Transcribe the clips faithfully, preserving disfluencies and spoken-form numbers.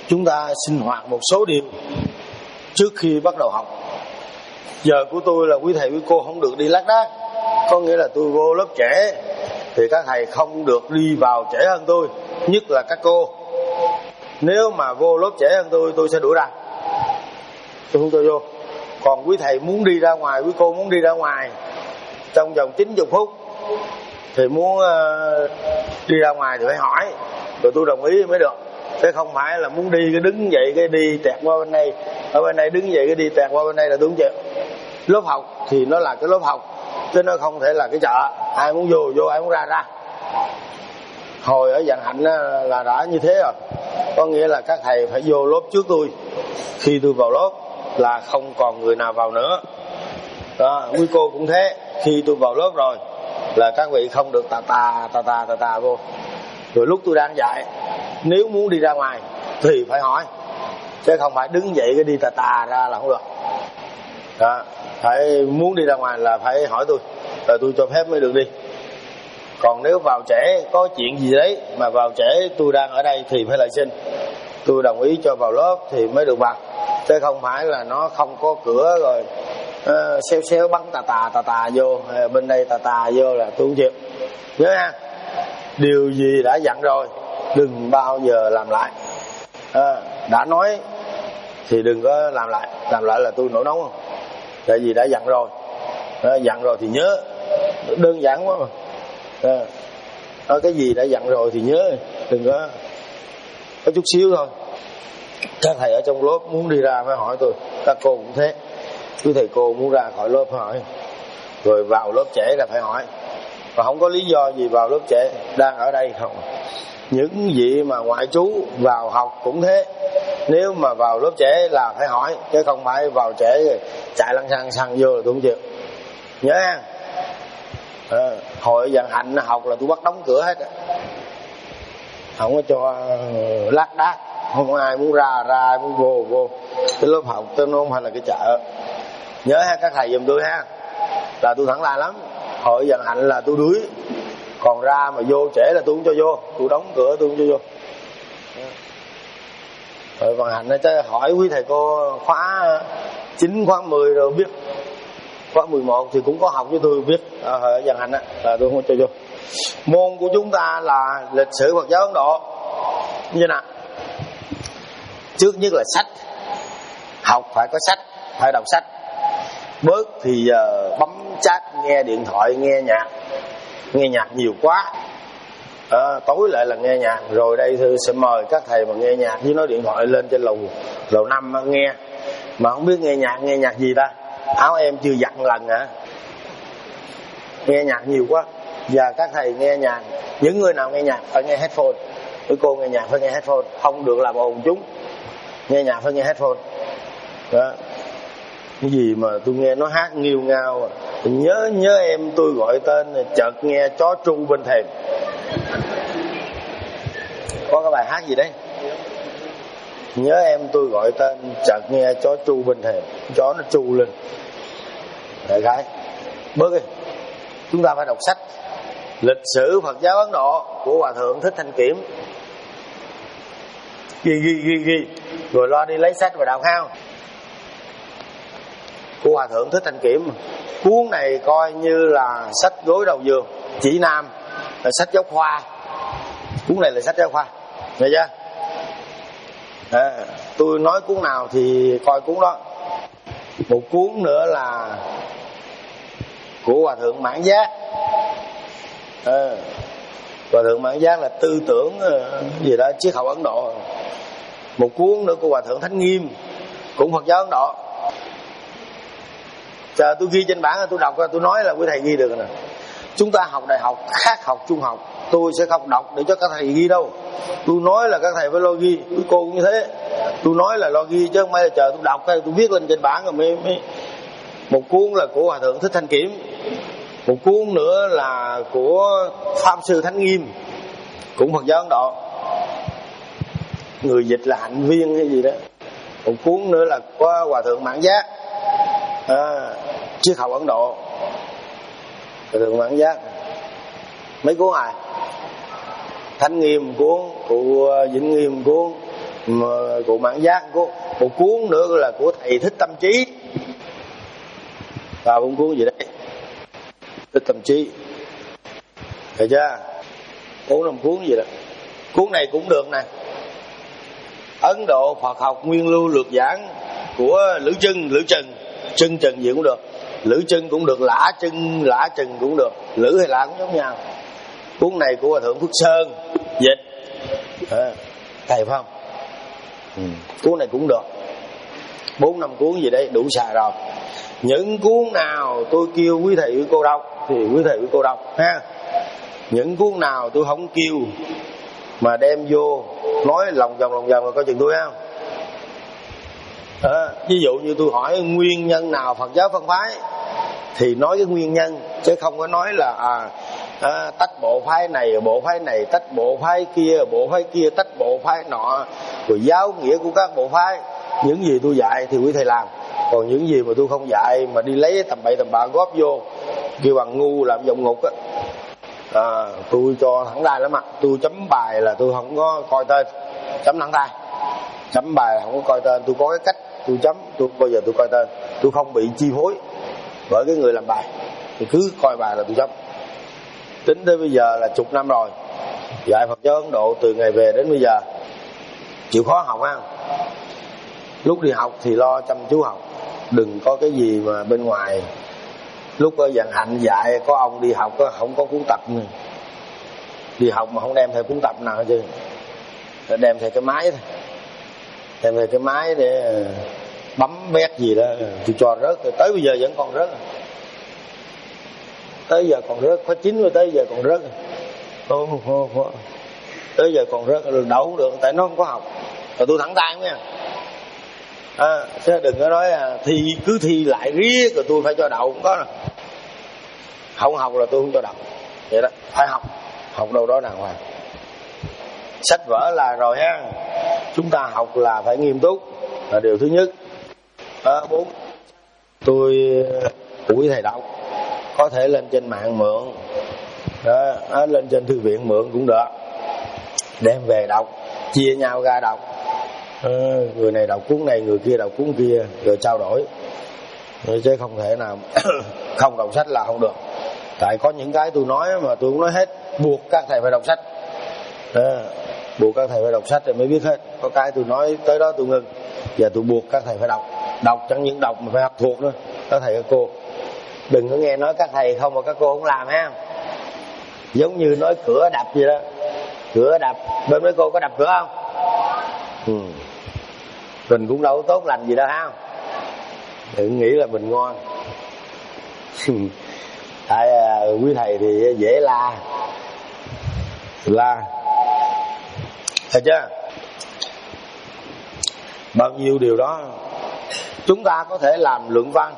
chúng ta sinh hoạt một số điều trước khi bắt đầu học. Giờ của tôi là quý thầy quý cô không được đi lác đác, có nghĩa là tôi vô lớp trễ thì các thầy không được đi vào trễ hơn tôi, nhất là các cô. Nếu mà vô lớp trễ hơn tôi, tôi sẽ đuổi ra, tôi không cho vô. Còn quý thầy muốn đi ra ngoài, quý cô muốn đi ra ngoài trong vòng chín mươi phút thì muốn uh, đi ra ngoài thì phải hỏi rồi tôi đồng ý mới được. Chứ không phải là muốn đi cái đứng dậy cái đi tẹt qua bên đây, ở bên đây đứng dậy cái đi tẹt qua bên đây là tôi không chịu. Lớp học thì nó là cái lớp học, chứ nó không thể là cái chợ, ai muốn vô vô, ai muốn ra ra. Hồi ở Vạn Hạnh là đã như thế rồi, có nghĩa là các thầy phải vô lớp trước tôi. Khi tôi vào lớp là không còn người nào vào nữa đó. Quý cô cũng thế, khi tôi vào lớp rồi là các vị không được tà tà tà tà tà tà vô. Rồi lúc tôi đang dạy, nếu muốn đi ra ngoài thì phải hỏi, chứ không phải đứng dậy cái đi tà tà ra là không được đó. Phải muốn đi ra ngoài là phải hỏi tôi, rồi tôi cho phép mới được đi. Còn nếu vào trễ có chuyện gì đấy mà vào trễ tôi đang ở đây thì phải lại xin, tôi đồng ý cho vào lớp thì mới được vào, chứ không phải là nó không có cửa rồi uh, xéo xéo bắn tà tà tà tà vô, bên đây tà tà vô là tôi không chịu. Nhớ nha, điều gì đã dặn rồi đừng bao giờ làm lại. À, đã nói thì đừng có làm lại, làm lại là tôi nổi nóng không. Tại vì đã dặn rồi, à, dặn rồi thì nhớ, đơn giản quá mà. À, à, cái gì đã dặn rồi thì nhớ, đừng có có chút xíu thôi. Các thầy ở trong lớp muốn đi ra phải hỏi tôi, các cô cũng thế. Quý thầy cô muốn ra khỏi lớp phải hỏi, rồi vào lớp trễ là phải hỏi. Và không có lý do gì vào lớp trễ, đang ở đây không. Những vị mà ngoại trú vào học cũng thế, nếu mà vào lớp trễ là phải hỏi, chứ không phải vào trễ rồi chạy lăng xăng xăng vô là tôi không chịu. Nhớ ha. À, hồi Vạn Hạnh học là tôi bắt đóng cửa hết, không có cho lác đác, không ai muốn ra ra, ai muốn vô vô. Cái lớp học tôi nó không phải là cái chợ. Nhớ ha các thầy giùm tôi ha, là tôi thẳng lai lắm. Hồi Vạn Hạnh là tôi đuổi, còn ra mà vô trễ là tôi không cho vô, tôi đóng cửa tôi không cho vô. Rồi Vạn Hạnh chứ hỏi quý thầy cô khóa chín, khóa mười rồi biết, khóa mười một thì cũng có học với tôi biết. Ở Vạn Hạnh á là tôi không cho vô. Môn của chúng ta là lịch sử Phật giáo Ấn Độ như nào? Trước nhất là sách, học phải có sách, phải đọc sách. Bớt thì giờ bấm chat, nghe điện thoại, nghe nhạc. Nghe nhạc nhiều quá à, tối lại là nghe nhạc. Rồi đây tôi sẽ mời các thầy mà nghe nhạc với nói điện thoại lên trên lầu lầu năm nghe, mà không biết nghe nhạc nghe nhạc gì ta, áo em chưa giặt lần hả? Nghe nhạc nhiều quá. Và các thầy nghe nhạc, những người nào nghe nhạc phải nghe headphone. Với cô nghe nhạc phải nghe headphone, không được làm ồn chúng. Nghe nhạc phải nghe headphone đó. Cái gì mà tôi nghe nó hát nghiêu ngao à. Nhớ nhớ em tôi gọi tên, chợt nghe chó tru bên thềm. Có cái bài hát gì đấy? Nhớ em tôi gọi tên, chợt nghe chó tru bên thềm. Chó nó tru lên. Đại khái bớt đi. Chúng ta phải đọc sách. Lịch sử Phật giáo Ấn Độ của Hòa Thượng Thích Thanh Kiểm, ghi ghi ghi ghi rồi lo đi lấy sách và đọc khao. Của Hòa Thượng Thích Thanh Kiểm, cuốn này coi như là sách gối đầu giường, chỉ nam, là sách giáo khoa. Cuốn này là sách giáo khoa, nghe chưa? À, tôi nói cuốn nào thì coi cuốn đó. Một cuốn nữa là của Hòa Thượng Mãn Giác. À, Hòa Thượng Mãn Giác là tư tưởng gì đó, triết học Ấn Độ. Một cuốn nữa của Hòa Thượng Thánh Nghiêm, cũng Phật giáo Ấn Độ. Chờ tôi ghi trên bảng, tôi đọc ra, tôi nói là quý thầy ghi được nè. Chúng ta học đại học khác học trung học, tôi sẽ không đọc để cho các thầy ghi đâu. Tôi nói là các thầy phải lo ghi, quý cô cũng như thế. Tôi nói là lo ghi chứ không phải là chờ tôi đọc hay tôi viết lên trên bảng rồi mới, mới. Một cuốn là của Hòa Thượng Thích Thanh Kiểm, một cuốn nữa là của Pháp Sư Thánh Nghiêm, cũng Phật giáo Ấn Độ, người dịch là Hạnh Viên hay gì đó. Một cuốn nữa là của Hòa Thượng Mãn Giác, à, triết học Ấn Độ. Hòa Thượng Mãn Giác mấy cuốn này. Thánh Nghiêm cuốn, cụ Vĩnh Nghiêm cuốn, của Mãn Giác, của một cuốn nữa là của thầy Thích Tâm Trí, và một cuốn gì đấy Thích Tâm Trí, thấy chưa? Bốn năm cuốn gì đó. Cuốn này cũng được nè, Ấn Độ Phật học nguyên lưu lược giảng của Lữ Trưng, Lữ Trừng, Trưng Trừng gì cũng được, Lữ Trưng cũng được, Lã Trưng, Lã Trừng cũng được, Lữ hay Lã cũng giống nhau. Cuốn này của Hòa Thượng Phước Sơn dịch, à, thầy phải không? Ừ. Cuốn này cũng được, bốn năm cuốn gì đấy đủ xài rồi. Những cuốn nào tôi kêu quý thầy quý cô đọc thì quý thầy quý cô đọc ha. Những cuốn nào tôi không kêu mà đem vô nói lòng vòng lòng vòng là coi chừng tôi không. À, ví dụ như tôi hỏi nguyên nhân nào Phật giáo phân phái thì nói cái nguyên nhân, chứ không có nói là à, à, tách bộ phái này bộ phái này, tách bộ phái kia bộ phái kia, tách bộ phái nọ, rồi giáo nghĩa của các bộ phái. Những gì tôi dạy thì quý thầy làm, còn những gì mà tôi không dạy mà đi lấy tầm bậy tầm bạ góp vô kêu bằng ngu làm vọng ngục á, à, tôi cho thẳng tay lắm ạ. Tôi chấm bài là tôi không có coi tên, chấm thẳng tay. Chấm bài là không có coi tên, tôi có cái cách tôi chấm, tôi bao giờ tôi coi tên, tôi không bị chi phối bởi cái người làm bài, tôi cứ coi bài là tôi chấm. Tính tới bây giờ là chục năm rồi, dạy Phật giáo Ấn Độ từ ngày về đến bây giờ, chịu khó học ha. Lúc đi học thì lo chăm chú học, đừng có cái gì mà bên ngoài. Lúc ở Vạn Hạnh dạy có ông đi học không có cuốn tập nữa, đi học mà không đem theo cuốn tập nào hết chứ, đem theo cái máy thôi, đem theo cái máy để bấm bét gì đó, tôi cho rớt, tới bây giờ vẫn còn rớt, tới giờ còn rớt, khóa chín rồi tới giờ còn rớt, ô, ô, ô. tới giờ còn rớt, đậu không được tại nó không có học, rồi tôi thẳng tay nha. À, chứ đừng có nói à, thi cứ thi lại riết rồi tôi phải cho đậu, không có đâu. Không học là tôi không cho đậu, vậy đó, phải học, học đâu đó đàng hoàng. Sách vở là rồi ha, chúng ta học là phải nghiêm túc là điều thứ nhất. À, bốn, tôi quý thầy đọc, có thể lên trên mạng mượn, đó, lên trên thư viện mượn cũng được, đem về đọc, chia nhau ra đọc. À, người này đọc cuốn này, người kia đọc cuốn kia, rồi trao đổi, chứ không thể nào không đọc sách là không được. Tại có những cái tôi nói mà tôi không nói hết, buộc các thầy phải đọc sách. À, buộc các thầy phải đọc sách rồi mới biết hết. Có cái tôi nói tới đó tôi ngưng, giờ tôi buộc các thầy phải đọc. Đọc chẳng những đọc mà phải học thuộc nữa, các thầy các cô. Đừng có nghe nói các thầy không mà các cô không làm ha. Giống như nói cửa đập vậy đó, cửa đập, bên mấy cô có đập cửa không? Ừ. Mình cũng đâu có tốt lành gì đâu ha. Đừng nghĩ là mình ngon. Tại à, quý thầy thì dễ la, la, thấy chưa? Bao nhiêu điều đó chúng ta có thể làm luận văn,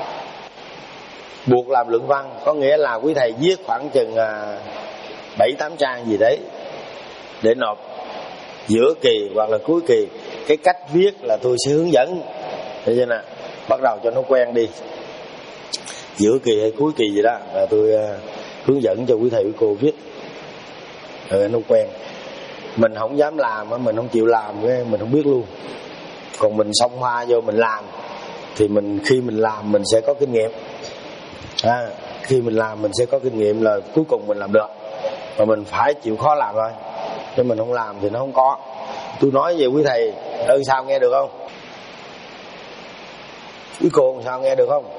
buộc làm luận văn, có nghĩa là quý thầy viết khoảng chừng bảy tám trang gì đấy để nộp giữa kỳ hoặc là cuối kỳ. Cái cách viết là tôi sẽ hướng dẫn, thấy chưa nè, bắt đầu cho nó quen đi. Giữa kỳ hay cuối kỳ gì đó là tôi uh, hướng dẫn cho quý thầy quý cô viết, rồi nó quen. Mình không dám làm, mình không chịu làm, mình không biết luôn. Còn mình xông hoa vô mình làm thì mình khi mình làm mình sẽ có kinh nghiệm. À, khi mình làm mình sẽ có kinh nghiệm là cuối cùng mình làm được. Mà mình phải chịu khó làm thôi, chứ mình không làm thì nó không có. Tôi nói về quý thầy ơn sao nghe được không? Quý cô sao nghe được không?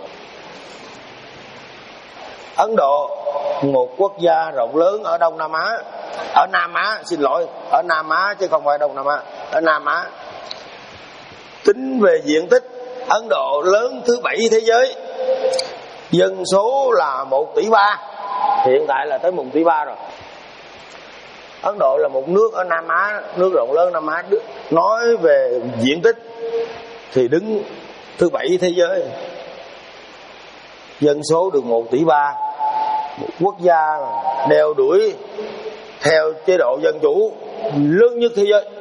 Ấn Độ, một quốc gia rộng lớn ở Đông Nam Á, ở Nam Á, xin lỗi, ở Nam Á chứ không phải Đông Nam Á, ở Nam Á. Tính về diện tích, Ấn Độ lớn thứ bảy thế giới, dân số là một tỷ ba, hiện tại là tới một tỷ ba rồi. Ấn Độ là một nước ở Nam Á, nước rộng lớn Nam Á, nói về diện tích thì đứng thứ bảy thế giới, dân số được một tỷ ba, một quốc gia đeo đuổi theo chế độ dân chủ lớn nhất thế giới,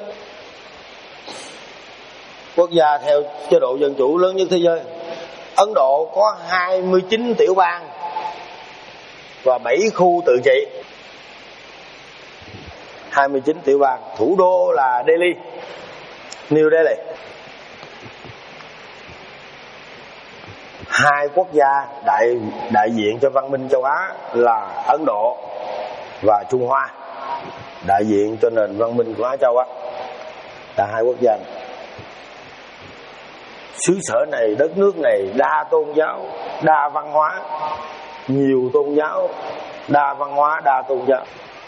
quốc gia theo chế độ dân chủ lớn nhất thế giới. Ấn Độ có hai mươi chín tiểu bang và bảy khu tự trị. hai mươi chín tiểu bang, thủ đô là Delhi, New Delhi. Hai quốc gia đại đại diện cho văn minh châu Á là Ấn Độ và Trung Hoa, đại diện cho nền văn minh của Á Châu Á, là hai quốc gia này. Xứ sở này, đất nước này đa tôn giáo, đa văn hóa, nhiều tôn giáo, đa văn hóa, đa tôn giáo.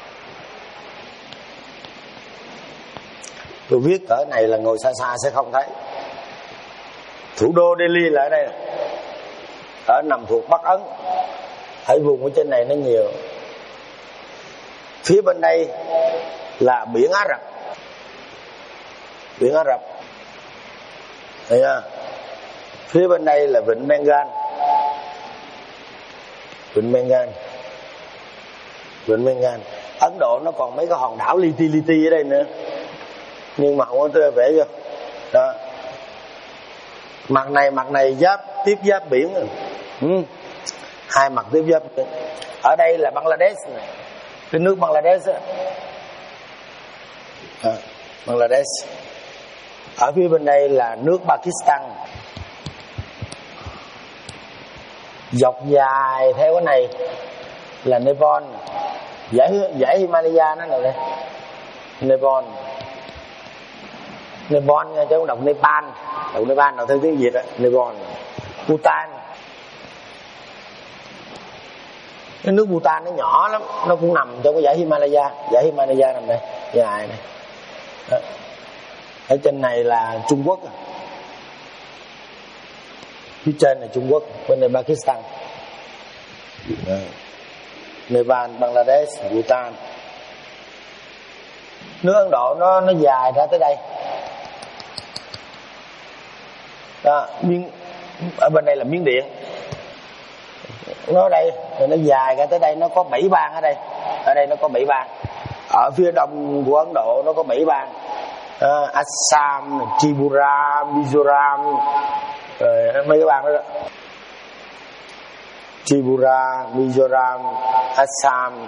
Tôi viết cỡ này là ngồi xa xa sẽ không thấy. Thủ đô Delhi là ở đây, ở nằm thuộc Bắc Ấn, ở vùng ở trên này nó nhiều. Phía bên đây là biển Ả Rập, biển Ả Rập, thấy chưa? Phía bên đây là vịnh Bengal, vịnh Bengal, vịnh Bengal. Ấn Độ nó còn mấy cái hòn đảo li ti li ti ở đây nữa, nhưng mà không có tôi vẽ vô. Đó, mặt này mặt này giáp tiếp giáp biển, ừ. Hai mặt tiếp giáp biển. Ở đây là Bangladesh này, cái nước Bangladesh á. À, Bangladesh. Ở phía bên đây là nước Pakistan. Dọc dài theo cái này là Nepal, dãy dãy Himalaya nó này đây. Nepal, Nepal nha, chứ không đọc Nepal, đọc Nepal đọc theo tiếng Việt á. Nepal, Bhutan. Cái nước Bhutan nó nhỏ lắm, nó cũng nằm trong cái dãy Himalaya, dãy Himalaya nằm đây, dài này. Đó. Ở trên này là Trung Quốc, phía trên là Trung Quốc, bên này Pakistan. Đó. Nepal, Bangladesh, Bhutan. Nước Ấn Độ nó nó dài ra tới đây. Đó, miếng ở bên đây là Miến Điện. Nó ở đây rồi nó dài ra tới đây, nó có bảy bang ở đây. Ở đây nó có bảy bang. Ở phía đông của Ấn Độ nó có bảy bang. Uh, Assam, Tripura, Mizoram, rồi mấy cái bang đó, đó. Tripura, Mizoram, Assam,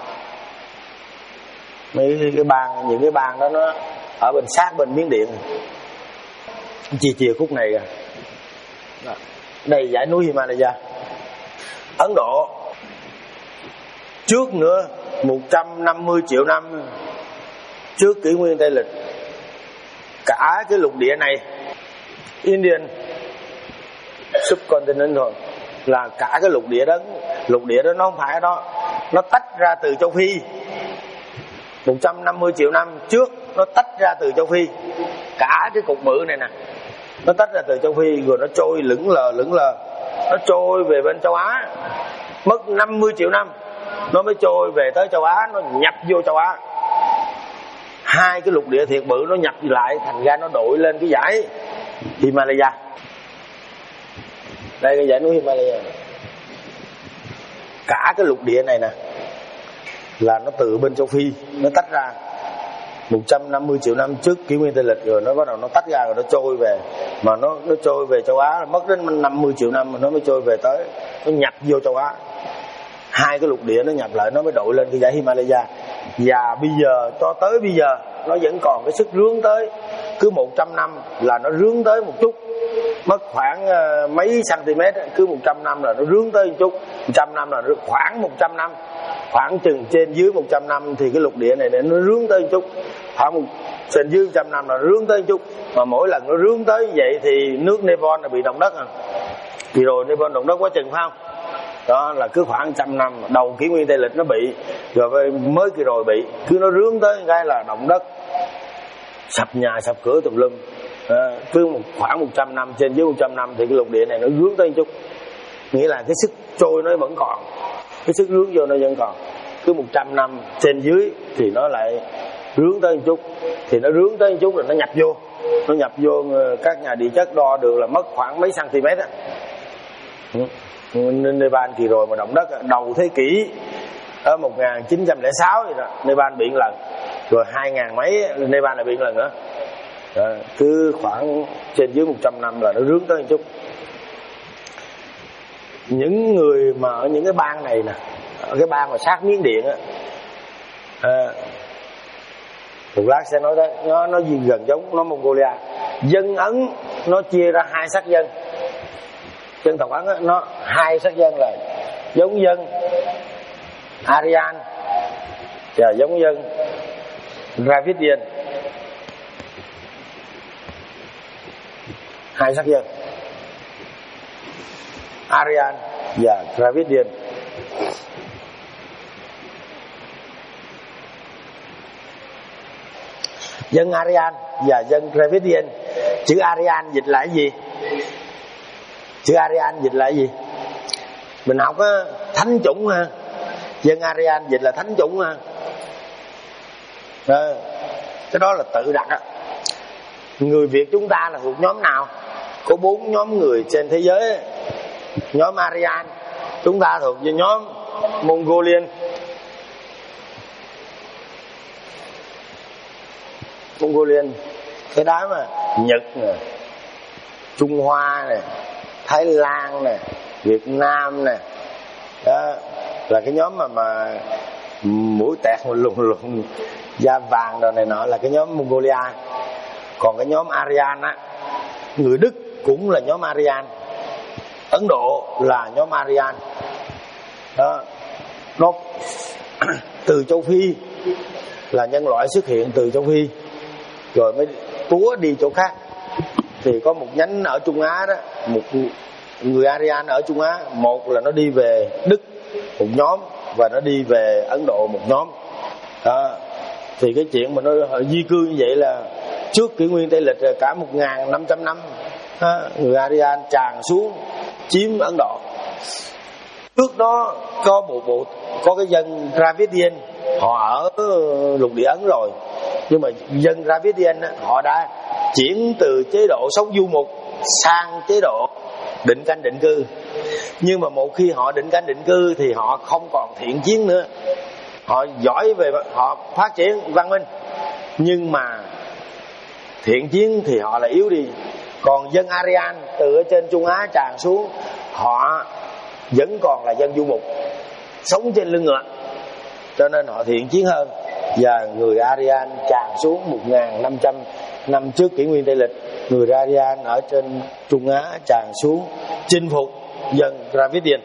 mấy cái bang, những cái bang đó nó ở bên sát bên Miến Điện, chia chia khúc này kìa. Đây dãy núi Himalaya. Ấn Độ trước nữa một trăm năm mươi triệu năm trước kỷ nguyên Tây lịch, cả cái lục địa này, Indian subcontinent thôi, là cả cái lục địa đó, lục địa đó nó không phải đó, nó tách ra từ châu Phi. Một trăm năm mươi triệu năm trước nó tách ra từ châu Phi, cả cái cục bự này nè, nó tách ra từ châu Phi rồi nó trôi lững lờ lững lờ, nó trôi về bên châu Á, mất năm mươi triệu năm nó mới trôi về tới châu Á, nó nhập vô châu Á. Hai cái lục địa thiệt bự nó nhập lại, thành ra nó đội lên cái dãy Himalaya. Đây cái dãy núi Himalaya, cả cái lục địa này nè là nó từ bên châu Phi nó tách ra một trăm năm mươi triệu năm trước kỷ nguyên Tây lịch, rồi nó bắt đầu nó tách ra rồi nó trôi về, mà nó nó trôi về châu Á mất đến năm mươi triệu năm mà nó mới trôi về tới, nó nhập vô châu Á. Hai cái lục địa nó nhập lại nó mới đội lên cái dãy Himalaya. Và bây giờ cho tới bây giờ nó vẫn còn cái sức rướn tới, cứ một trăm năm là nó rướn tới một chút, mất khoảng uh, mấy cm, cứ một trăm năm là nó rướn tới một chút, một trăm năm là khoảng một trăm năm, khoảng chừng trên dưới một trăm năm thì cái lục địa này để nó rướn tới một chút, khoảng một trên dưới một trăm năm là nó rướn tới một chút. Mà mỗi lần nó rướn tới vậy thì nước Nepal là bị động đất à. Kỳ rồi Nepal động đất quá chừng phải không? Đó là cứ khoảng trăm năm đầu kỷ nguyên Tây lịch nó bị, rồi mới kỳ rồi bị, cứ nó rướn tới cái là động đất, sập nhà sập cửa tùm lum. À, cứ một khoảng một trăm năm, trên dưới một trăm năm thì cái lục địa này nó rướn tới một chút, nghĩa là cái sức trôi nó vẫn còn, cái sức rướn vô nó vẫn còn. Cứ một trăm năm trên dưới thì nó lại rướn tới một chút, thì nó rướn tới một chút rồi nó nhập vô, nó nhập vô các nhà địa chất đo được là mất khoảng mấy cm á. Nên Nepal kỳ rồi mà động đất đầu thế kỷ ở một nghìn chín trăm lẻ sáu vậy đó, Nepal bị một lần, rồi hai ngàn mấy Nepal lại bị một lần nữa. Đó, cứ khoảng trên dưới một trăm năm là nó rướn tới một chút. Những người mà ở những cái bang này nè, ở cái bang mà sát Miến Điện á, à, một lát sẽ nói tới, nó nó gì gần giống nó Mongolia. Dân Ấn nó chia ra hai sắc dân. Dân tộc Ấn á, nó hai sắc dân là giống dân Aryan và giống dân Dravidian. Hai sắc dân Aryan và Dravidian. Dân Aryan và dân Dravidian, chữ Aryan dịch là cái gì? Chữ Aryan dịch là cái gì? Mình học á, thánh chủng ha. Dân Aryan dịch là thánh chủng ha. Đó, cái đó là tự đặt á. Người Việt chúng ta là thuộc nhóm nào? Có bốn nhóm người trên thế giới. Nhóm Aryan, chúng ta thuộc về nhóm Mongolian. Mongolian, cái đó mà Nhật nè, Trung Hoa nè, Thái Lan nè, Việt Nam nè, đó là cái nhóm mà mà mũi tẹt lùng lùng da vàng rồi này nọ là cái nhóm Mongolia. Còn cái nhóm Aryan á, người Đức cũng là nhóm Aryan, Ấn Độ là nhóm Aryan. Đó, nó từ châu Phi là nhân loại xuất hiện từ châu Phi rồi mới túa đi chỗ khác. Thì có một nhánh ở Trung Á đó, một người Aryan ở Trung Á, một là nó đi về Đức một nhóm và nó đi về Ấn Độ một nhóm. Đó, thì cái chuyện mà nó di cư như vậy là trước kỷ nguyên Tây lịch cả một nghìn năm trăm năm đó, người Aryan tràn xuống chiếm Ấn Độ. Trước đó có một bộ có cái dân Dravidian, họ ở lục địa Ấn rồi, nhưng mà dân Dravidian họ đã chuyển từ chế độ sống du mục sang chế độ định canh định cư. Nhưng mà một khi họ định canh định cư thì họ không còn thiện chiến nữa. Họ giỏi về, họ phát triển văn minh, nhưng mà thiện chiến thì họ lại yếu đi. Còn dân Aryan từ ở trên Trung Á tràn xuống, họ vẫn còn là dân du mục, sống trên lưng ngựa, cho nên họ thiện chiến hơn. Và người Aryan tràn xuống một nghìn năm trăm năm trước kỷ nguyên Tây lịch, người Aryan ở trên Trung Á tràn xuống chinh phục dân Dravidian.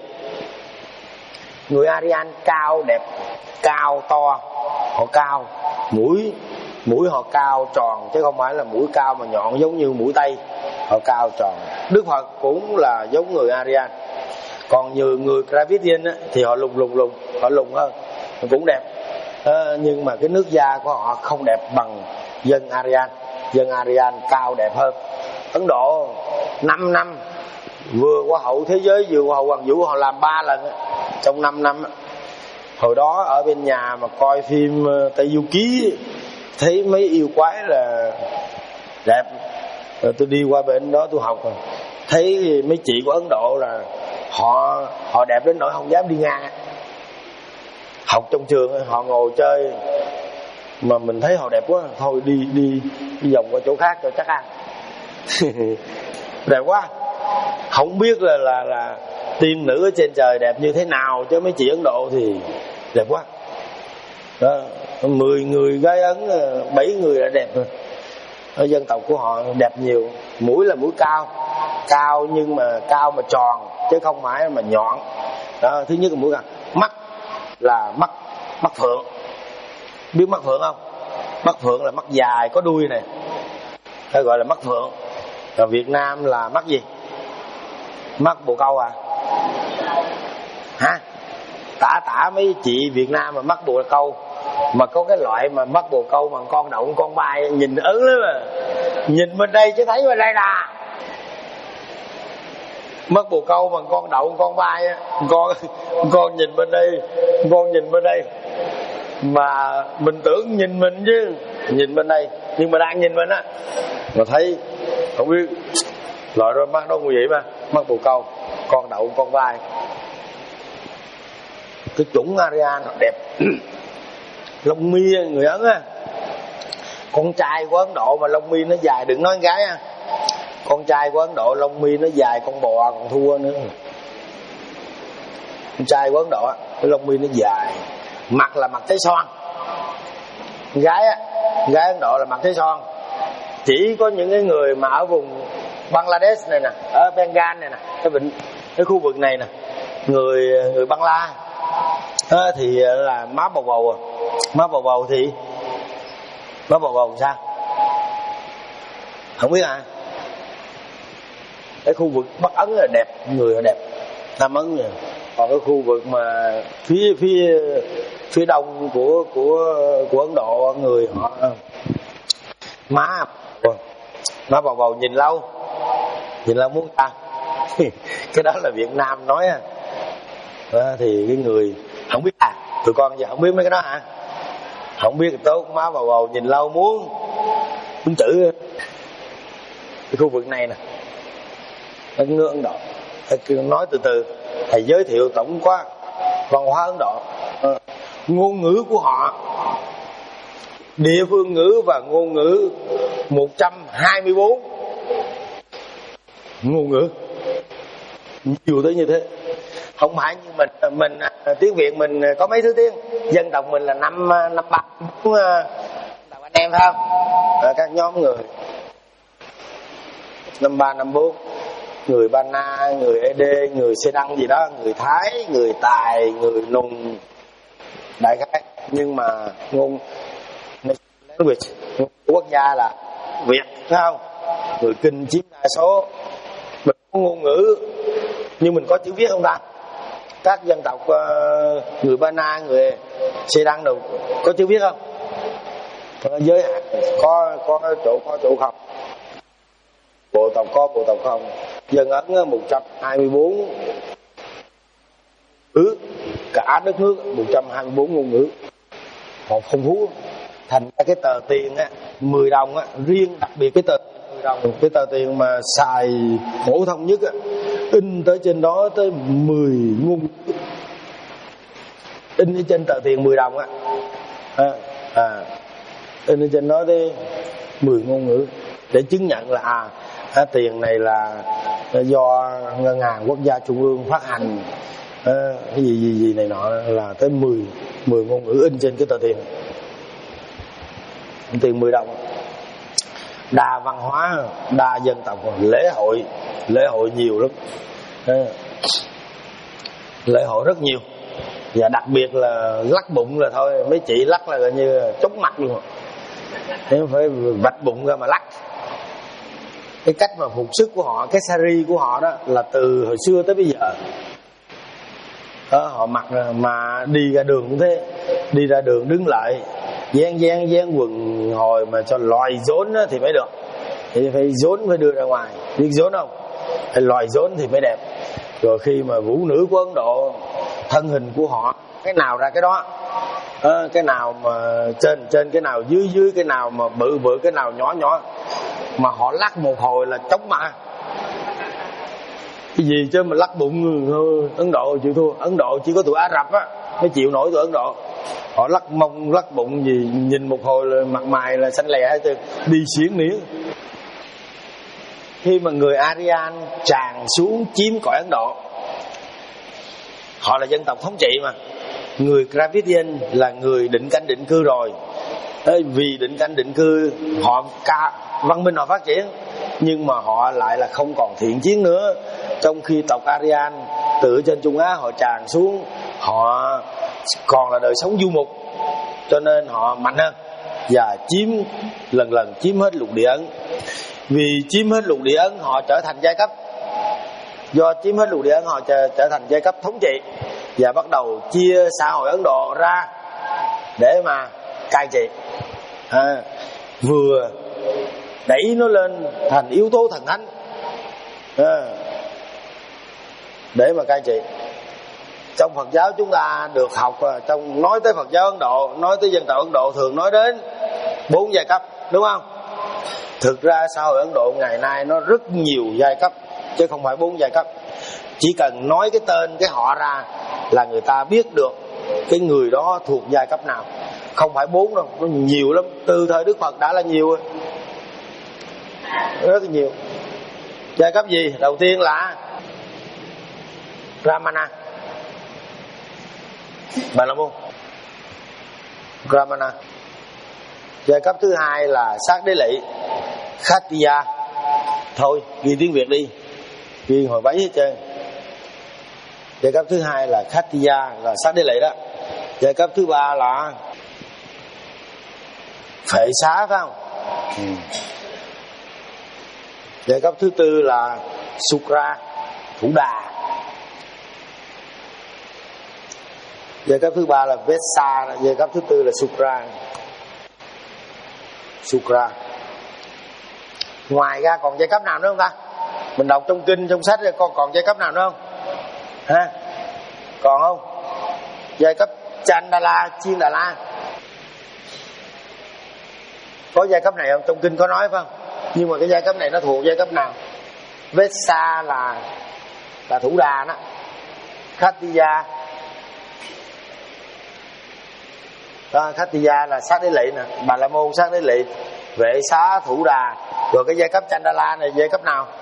Người Aryan cao đẹp, cao to, họ cao, mũi mũi họ cao tròn chứ không phải là mũi cao mà nhọn giống như mũi Tây, họ cao tròn. Đức Phật cũng là giống người Aryan. Còn như người Dravidian thì họ lùng lùng lùng, họ lùng hơn, cũng đẹp. À, nhưng mà cái nước da của họ không đẹp bằng dân Aryan. Dân Aryan cao đẹp hơn. Ấn Độ năm năm vừa qua hậu thế giới vừa qua hậu Hoàng Vũ, họ làm ba lần trong năm năm. Hồi đó ở bên nhà mà coi phim Tây Du Ký, thấy mấy yêu quái là đẹp. Rồi tôi đi qua bên đó tôi học, thấy mấy chị của Ấn Độ là họ họ đẹp đến nỗi không dám đi ngang. Học trong trường họ ngồi chơi mà mình thấy họ đẹp quá, thôi đi đi đi vòng qua chỗ khác cho chắc ăn. Đẹp quá. Không biết là là là tiên nữ ở trên trời đẹp như thế nào, chứ mấy chị Ấn Độ thì đẹp quá. Đó, mười người gái Ấn, bảy người đã đẹp rồi. Ở dân tộc của họ đẹp nhiều. Mũi là mũi cao, cao nhưng mà cao mà tròn chứ không phải mà nhọn. Đó, thứ nhất là mũi cao. Mắt là mắt mắt phượng. Biết mắt phượng không? Mắt phượng là mắt dài có đuôi này, hay gọi là mắt phượng. Ở Việt Nam là mắt gì? Mắt bồ câu à? Hả? Tả tả mấy chị Việt Nam mà mắt bồ câu, mà có cái loại mà mắt bồ câu mà con đậu con bay nhìn ớn lắm mà. Nhìn bên đây chứ thấy bên đây là mắt bồ câu mà con đậu con bay á, con con nhìn bên đây, con nhìn bên đây mà mình tưởng nhìn mình chứ nhìn bên đây, nhưng mà đang nhìn mình á mà thấy không biết loại đôi mắt đó như vậy mà. Mắt bồ câu, con đậu con vai. Cái chủng Aryan nó đẹp. Lông mi người Ấn á, con trai của Ấn Độ mà lông mi nó dài, đừng nói con gái á, con trai của Ấn Độ lông mi nó dài con bò còn thua nữa. Con trai của Ấn Độ á, cái lông mi nó dài. Mặt là mặt thấy son. Con gái á, con gái Ấn Độ là mặt thấy son. Chỉ có những cái người mà ở vùng Bangladesh này nè, ở Bengal này nè, cái vịnh, cái khu vực này nè, người người Bangla à, thì là má bầu bầu. Má bầu bầu thì má bầu bầu sao? Không biết à? Cái khu vực Bắc Ấn là đẹp, người là đẹp, Nam Ấn này. Còn cái khu vực mà phía phía phía đông của của của Ấn Độ, người họ má má bầu bầu nhìn lâu, nhìn lâu muốn ta. Cái đó là Việt Nam nói à. À, thì cái người không biết à, tụi con giờ không biết mấy cái đó hả? Không biết tốt, má bầu bầu nhìn lâu muốn muốn chữ. Cái khu vực này nè, ở nước Ấn Độ, nói từ từ thầy giới thiệu tổng quát văn hóa Ấn Độ. À, ngôn ngữ của họ, địa phương ngữ và ngôn ngữ một trăm hai mươi bốn ngôn ngữ, nhiều tới như thế. Không phải như mình mình tiếng Việt mình có mấy thứ tiếng, dân tộc mình là năm năm ba bốn anh em phải không? À, các nhóm người năm ba năm bốn, người Ba Na, người Ê Đê, người Sê Đăng gì đó, người Thái, người Tài, người Nùng, đại khái. Nhưng mà ngôn language quốc gia là Việt, phải không? Người Kinh chiếm đa số. Mình có ngôn ngữ nhưng mình có chữ viết không ta? Các dân tộc uh, người Ba Na, người Sê Đăng đâu có chữ viết không? Có giới hạn, có có chỗ có chỗ không? Bộ tộc có, bộ tộc không. Dân Ấn một trăm hai mươi bốn ngữ, cả đất nước một trăm hai mươi bốn ngôn ngữ. Họ phong phú. Thành ra cái tờ tiền á, mười đồng á, riêng đặc biệt cái tờ mười đồng, cái tờ tiền mà xài phổ thông nhất á, in tới trên đó tới mười ngôn ngữ. In ở trên tờ tiền mười đồng á, à, à, in ở trên đó tới mười ngôn ngữ để chứng nhận là à, à tiền này là do ngân hàng quốc gia trung ương phát hành, à, cái gì gì gì này nọ, là tới mười mười ngôn ngữ in trên cái tờ tiền. Tiền mười đồng. Đa văn hóa, đa dân tộc, lễ hội, lễ hội nhiều lắm, à, lễ hội rất nhiều. Và đặc biệt là lắc bụng là thôi, mấy chị lắc là gọi như chóng mặt luôn, em phải vạch bụng ra mà lắc. Cái cách mà phục sức của họ, cái sari của họ đó là từ hồi xưa tới bây giờ. Đó, họ mặc mà đi ra đường cũng thế, đi ra đường đứng lại dán dán dán quần hồi mà cho loài rốn thì mới được, thì phải rốn phải đưa ra ngoài, biết rốn không? Phải loài rốn thì mới đẹp. Rồi khi mà vũ nữ của Ấn Độ, thân hình của họ cái nào ra cái đó, à, cái nào mà trên trên, cái nào dưới dưới, cái nào mà bự bự, cái nào nhỏ nhỏ, mà họ lắc một hồi là chóng mặt. Cái gì chứ mà lắc bụng thôi, Ấn Độ chịu thua. Ấn Độ chỉ có tụi Ả Rập á mới chịu nổi tụi Ấn Độ. Họ lắc mông lắc bụng gì nhìn một hồi là mặt mày là xanh lè hết trơn, đi xiển niễn. Khi mà người Aryan tràn xuống chiếm cõi Ấn Độ, họ là dân tộc thống trị mà, người Dravidian là người định canh định cư rồi. Thế vì định canh định cư, họ ca văn minh họ phát triển, nhưng mà họ lại là không còn thiện chiến nữa. Trong khi tộc Aryan từ trên Trung Á họ tràn xuống, họ còn là đời sống du mục, cho nên họ mạnh hơn và chiếm lần lần chiếm hết lục địa Ấn. Vì chiếm hết lục địa Ấn, họ trở thành giai cấp. Do chiếm hết lục địa Ấn, họ trở, trở thành giai cấp thống trị và bắt đầu chia xã hội Ấn Độ ra để mà cai trị, à, vừa đẩy nó lên thành yếu tố thần thánh, à, để mà cai trị. Trong Phật giáo chúng ta được học, trong nói tới Phật giáo Ấn Độ, nói tới dân tộc Ấn Độ thường nói đến bốn giai cấp, đúng không? Thực ra xã hội Ấn Độ ngày nay nó rất nhiều giai cấp, chứ không phải bốn giai cấp. Chỉ cần nói cái tên, cái họ ra là người ta biết được cái người đó thuộc giai cấp nào. Không phải bốn đâu, nó nhiều lắm. Từ thời Đức Phật đã là nhiều rồi, rất nhiều. Giai cấp gì? Đầu tiên là Brahmana, bà la môn, Brahmana. Giai cấp thứ hai là sát đế lỵ, Khattiya. Thôi ghi tiếng Việt đi, ghi hồi bấy hết trơn. Giai cấp thứ hai là Khattiya, là sát đế lệ đó. Giai cấp thứ ba là phệ xá, phải không? Ừ. Giai cấp thứ tư là Sukra, thủ đà. Giai cấp thứ ba là Vesa, giai cấp thứ tư là Sukra. Sukra. Ngoài ra còn giai cấp nào nữa không ta? Mình đọc trong kinh, trong sách con còn giai cấp nào nữa không? Ha? Còn không? Giai cấp Chandala, Chiên Đà La. Có giai cấp này không? Trong kinh có nói phải không? Nhưng mà cái giai cấp này nó thuộc giai cấp nào? Vesa là là thủ đà đó. Khattiya, đó, Khattiya là sát đế lệ nè, Bà La Môn sát đế lệ, Vệ Xá, thủ đà. Rồi cái giai cấp Chandala này giai cấp nào?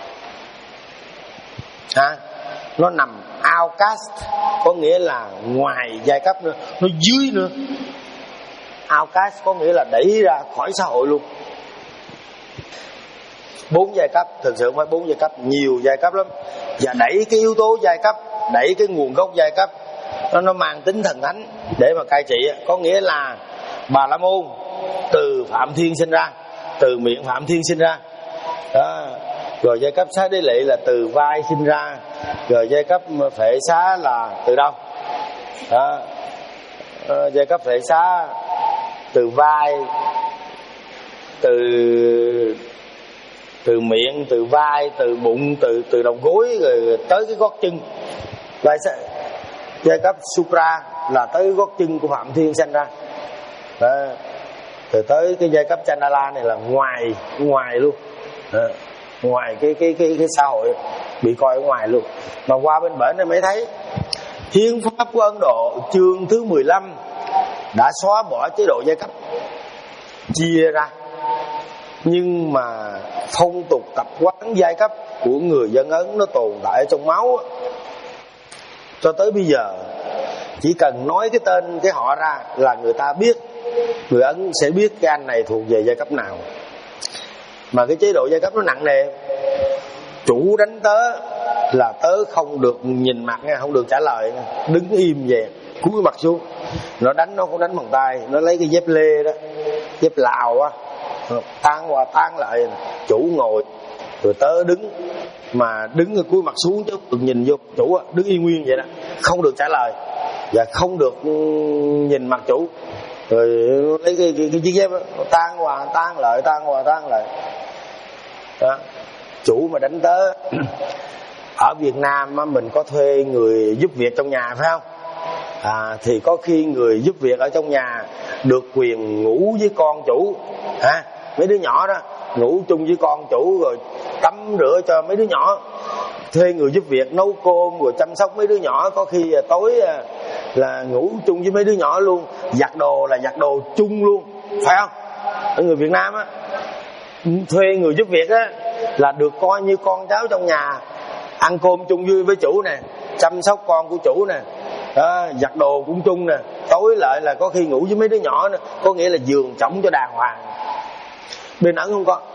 Hả? Nó nằm outcast, có nghĩa là ngoài giai cấp nữa, nó dưới nữa. Outcast có nghĩa là đẩy ra khỏi xã hội luôn. Bốn giai cấp, thực sự không phải bốn giai cấp, nhiều giai cấp lắm. Và đẩy cái yếu tố giai cấp, đẩy cái nguồn gốc giai cấp, nó nó mang tính thần thánh để mà cai trị. Có nghĩa là Bà La Môn từ Phạm Thiên sinh ra, từ miệng Phạm Thiên sinh ra đó. Rồi giai cấp Xá Đế Lệ là từ vai sinh ra. Rồi giai cấp Phệ Xá là từ đâu đó. À, giai cấp Phệ Xá từ vai, từ từ miệng, từ vai, từ bụng, từ từ đầu gối rồi tới cái gót chân. Vai giai cấp Sukra là tới gót chân của Phạm Thiên sinh ra đó. Rồi tới cái giai cấp Chandala này là ngoài ngoài luôn đó. Ngoài cái cái cái cái xã hội, bị coi ở ngoài luôn. Mà qua bên bển này mới thấy hiến pháp của Ấn Độ chương thứ mười lăm đã xóa bỏ chế độ giai cấp chia ra, nhưng mà phong tục tập quán giai cấp của người dân Ấn nó tồn tại trong máu cho tới bây giờ. Chỉ cần nói cái tên cái họ ra là người ta biết, người Ấn sẽ biết cái anh này thuộc về giai cấp nào. Mà cái chế độ giai cấp nó nặng nề. Chủ đánh tớ là tớ không được nhìn mặt nha, không được trả lời nha. Đứng im về, cúi mặt xuống. Nó đánh nó không đánh bằng tay, nó lấy cái dép lê đó, dép Lào á, tán qua tán lại. Chủ ngồi rồi tớ đứng, mà đứng rồi cúi mặt xuống chứ được nhìn vô chủ á, đứng yên nguyên vậy đó, không được trả lời và không được nhìn mặt chủ. Rồi lấy cái, cái, cái chiếc dép đó, tan qua tan lại, tan qua tan lại đó. Chủ mà đánh tớ ở Việt Nam á, mình có thuê người giúp việc trong nhà phải không? À, thì có khi người giúp việc ở trong nhà được quyền ngủ với con chủ, ha, mấy đứa nhỏ đó ngủ chung với con chủ, rồi tắm rửa cho mấy đứa nhỏ. Thuê người giúp việc nấu cơm rồi chăm sóc mấy đứa nhỏ, có khi tối là ngủ chung với mấy đứa nhỏ luôn. Giặt đồ là giặt đồ chung luôn, phải không? Ở người Việt Nam á, thuê người giúp việc á là được coi như con cháu trong nhà, ăn cơm chung vui với chủ nè, chăm sóc con của chủ nè, đó, giặt đồ cũng chung nè, tối lại là có khi ngủ với mấy đứa nhỏ nữa, có nghĩa là giường trống cho đàng hoàng. Bên Ấn không có.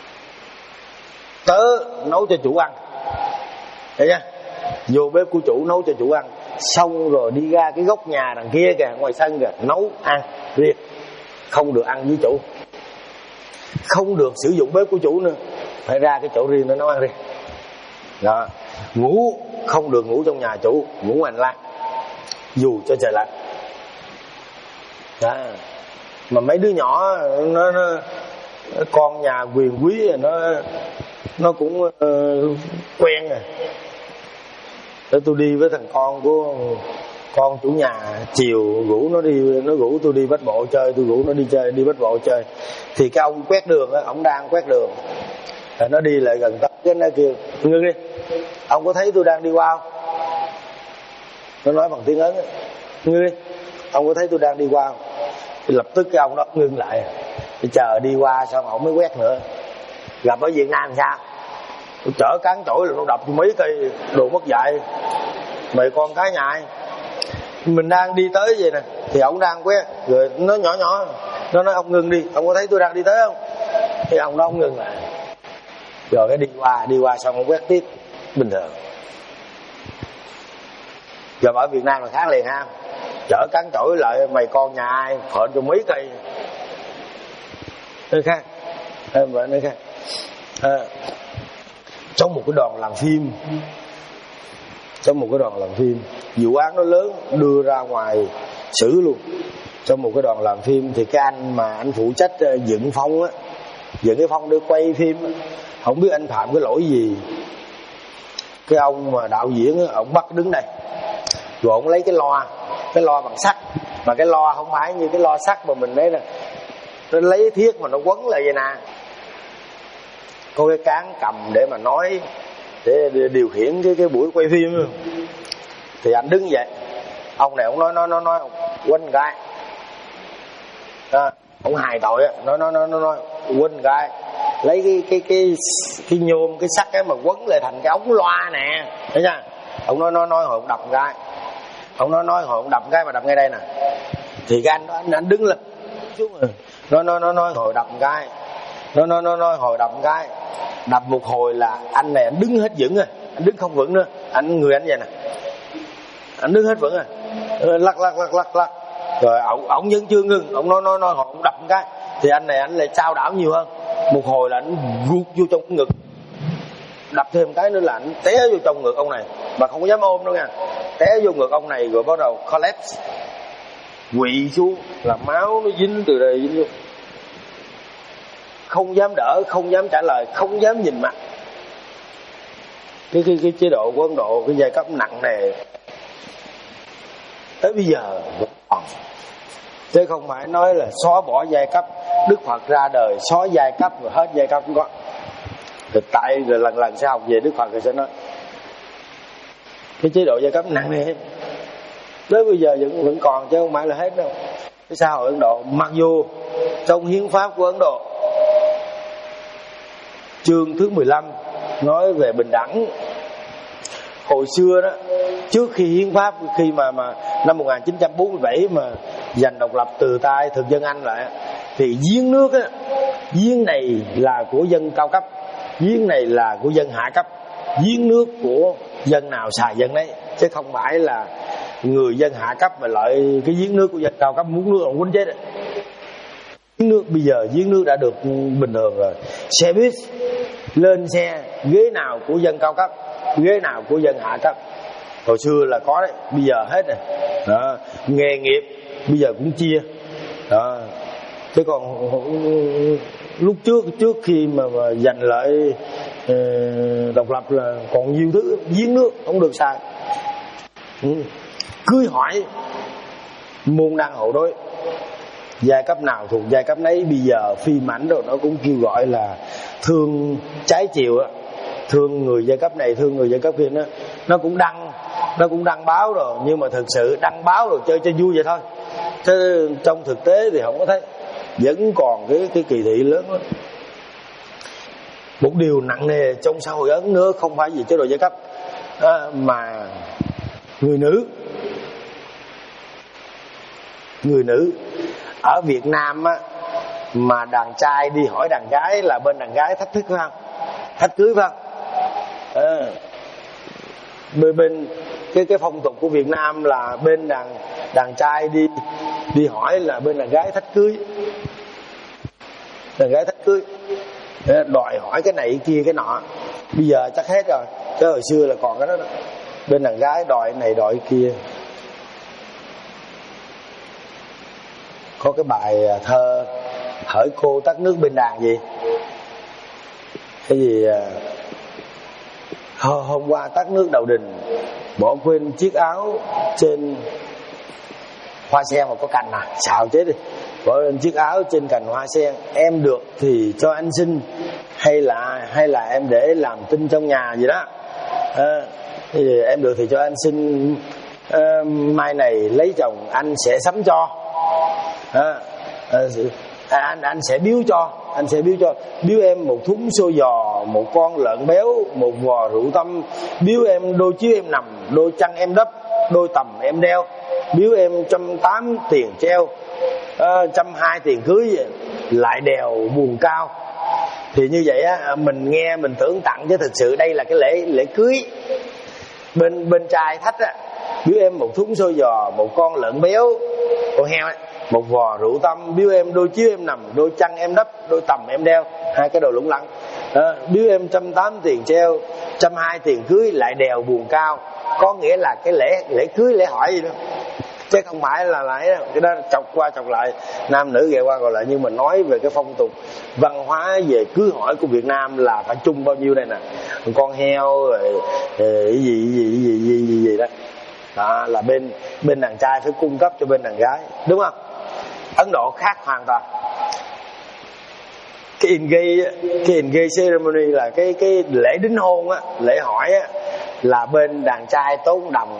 Tớ nấu cho chủ ăn, thấy chưa? Vô bếp của chủ nấu cho chủ ăn, xong rồi đi ra cái góc nhà đằng kia kìa, ngoài sân kìa, nấu ăn riêng, không được ăn với chủ, không được sử dụng bếp của chủ nữa, phải ra cái chỗ riêng để nấu ăn riêng đó. Ngủ không được ngủ trong nhà chủ, ngủ ngoài hành lang dù cho trời lạnh đó. Mà mấy đứa nhỏ nó, nó con nhà quyền quý nó nó cũng uh, quen rồi. Để tôi đi với thằng con của con chủ nhà, chiều rủ nó đi, nó rủ tôi đi bách bộ chơi, tôi rủ nó đi chơi, đi bách bộ chơi. Thì cái ông quét đường á, ông đang quét đường, rồi nó đi lại gần tới cái nó kêu ngưng đi, ông có thấy tôi đang đi qua không? Nó nói bằng tiếng Ấn á, ngưng đi, ông có thấy tôi đang đi qua không? Thì lập tức cái ông đó ngưng lại, thì chờ đi qua xong ông mới quét nữa. Gặp ở Việt Nam sao? Tôi chở cán chổi là nó đập mấy cây đồ mất dạy. Mày con cái nhà ai? Mình đang đi tới vậy nè, thì ông đang quét, rồi nó nhỏ nhỏ, nó nói ông ngưng đi, ông có thấy tôi đang đi tới không? Cái ông đó ông ngưng lại, rồi cái đi qua đi qua xong ông quét tiếp bình thường. Giờ ở Việt Nam là khác liền ha, chở cán chổi lại mày con nhà ai phợn cho mấy cây nơi khác, nơi nơi khác. À, trong một cái đoàn làm phim, trong một cái đoàn làm phim vụ án nó lớn đưa ra ngoài xử luôn. Trong một cái đoàn làm phim thì cái anh mà anh phụ trách dựng phong á, dựng cái phong để quay phim á, không biết anh phạm cái lỗi gì. Cái ông mà đạo diễn á, ông bắt đứng đây, rồi ông lấy cái loa, cái loa bằng sắt, mà cái loa không phải như cái loa sắt mà mình lấy nè, nó lấy thiết mà nó quấn lại vậy nè. Có cái cán cầm để mà nói, để điều khiển cái cái buổi quay phim. Thì anh đứng vậy, ông này ông nói nói nói nói quên cái, à, ông hài tội á, nói nói nói nói quên cái, lấy cái cái cái cái nhôm cái sắt cái mà quấn lại thành cái ống loa nè, thấy chưa? Ông nói nói nói hồi ông đập cái, ông nói nói hồi ông đập cái mà đập ngay đây nè. Thì cái anh đó anh, anh đứng lên xuống rồi, nói nói nói nói hồi đập cái, nói nói nói nói hồi đập cái, đập một hồi là anh này anh đứng hết vững rồi, anh đứng không vững nữa, anh người anh vậy nè, anh đứng hết vững rồi, lắc lắc lắc lắc lắc, rồi ổng ổng vẫn chưa ngưng, ổng nói nói nói hồi ông đập một cái, thì anh này anh lại trao đảo nhiều hơn, một hồi là anh ruột vô trong cái ngực, đập thêm cái nữa là anh té vô trong ngực ông này, mà không có dám ôm đâu nha, té vô ngực ông này rồi bắt đầu collapse, quỵ xuống là máu nó dính từ đây dính vô, không dám đỡ, không dám trả lời, không dám nhìn mặt. Cái cái cái chế độ của Ấn Độ, cái giai cấp nặng nề tới bây giờ vẫn còn, chứ không phải nói là xóa bỏ giai cấp. Đức Phật ra đời xóa giai cấp rồi hết giai cấp không có. Thì tại rồi lần lần sẽ học về Đức Phật rồi sẽ nói cái chế độ giai cấp nặng nề tới bây giờ vẫn vẫn còn, chứ không phải là hết đâu. Cái xã hội Ấn Độ, mặc dù trong hiến pháp của Ấn Độ chương thứ mười lăm nói về bình đẳng. Hồi xưa đó, trước khi hiến pháp, khi mà mà năm một nghìn chín trăm bốn mươi bảy mà giành độc lập từ tay thực dân Anh lại, thì giếng nước á, giếng này là của dân cao cấp, giếng này là của dân hạ cấp, giếng nước của dân nào xài dân đấy, chứ không phải là người dân hạ cấp mà lợi cái giếng nước của dân cao cấp muốn nước ông quýnh chết đấy. Giếng nước bây giờ giếng nước đã được bình thường rồi. Xe buýt lên xe, ghế nào của dân cao cấp, ghế nào của dân hạ cấp. Hồi xưa là có đấy, bây giờ hết rồi đó. Nghề nghiệp bây giờ cũng chia đó. Chứ còn lúc trước trước khi mà, mà giành lại uh, độc lập là còn nhiều thứ, giếng nước không được xài. Ừ. Cưới hỏi môn đăng hộ đối, giai cấp nào thuộc giai cấp nấy. Bây giờ phim ảnh rồi nó cũng kêu gọi là thương trái chiều á, thương người giai cấp này, thương người giai cấp kia. Nó nó cũng đăng nó cũng đăng báo rồi, nhưng mà thực sự đăng báo rồi chơi cho vui vậy thôi, chứ trong thực tế thì không có thấy. Vẫn còn cái cái kỳ thị lớn lắm. Một điều nặng nề trong xã hội Ấn nữa không phải vì chế độ giai cấp à, mà người nữ người nữ ở Việt Nam á, mà đàn trai đi hỏi đàn gái là bên đàn gái thách thức phải không, thách cưới phải không? À, bên bên cái cái phong tục của Việt Nam là bên đàn đàn trai đi đi hỏi là bên đàn gái thách cưới, đàn gái thách cưới, đòi hỏi cái này cái kia cái nọ. Bây giờ chắc hết rồi, chứ hồi xưa là còn cái đó, đó. Bên đàn gái đòi cái này đòi cái kia. Có cái bài thơ hỡi cô tắt nước bên đàn gì cái gì hôm qua tắt nước đầu đình, bỏ quên chiếc áo trên hoa sen mà có cành à, xạo chết đi, bỏ lên chiếc áo trên cành hoa sen. Em được thì cho anh xin, hay là hay là em để làm tinh trong nhà gì đó à, thì em được thì cho anh xin, à, mai này lấy chồng anh sẽ sắm cho à, à, anh anh sẽ biếu cho anh sẽ biếu cho biếu em một thúng xôi giò, một con lợn béo, một vò rượu tâm, biếu em đôi chiếu em nằm, đôi chăn em đắp, đôi tầm em đeo, biếu em trăm tám tiền treo, uh, trăm hai tiền cưới, lại đèo buồn cao, Thì như vậy á, mình nghe mình tưởng tặng, chứ thực sự đây là cái lễ lễ cưới. Bên bên trai thách á, biếu em một thúng xôi giò, một con lợn béo, con heo ấy, một vò rượu tâm, biếu em đôi chiếu em nằm, đôi chăn em đắp, đôi tầm em đeo, hai cái đồ lủng lẳng. À, biếu em trăm tám tiền treo, trăm hai tiền cưới, lại đèo buồn cao. Có nghĩa là cái lễ lễ cưới lễ hỏi gì đó, chứ không phải là lại cái đó chọc qua chọc lại, nam nữ ghé qua gọi lại. Nhưng mà nói về cái phong tục văn hóa về cưới hỏi của Việt Nam là phải chung bao nhiêu đây nè, con heo rồi, rồi gì, gì gì gì gì gì gì đó. Đó là bên bên đàn trai phải cung cấp cho bên đàn gái, đúng không? Ấn Độ khác hoàn toàn. Cái engage cái engage ceremony là cái cái lễ đính hôn á, lễ hỏi á, là bên đàn trai tốn đồng,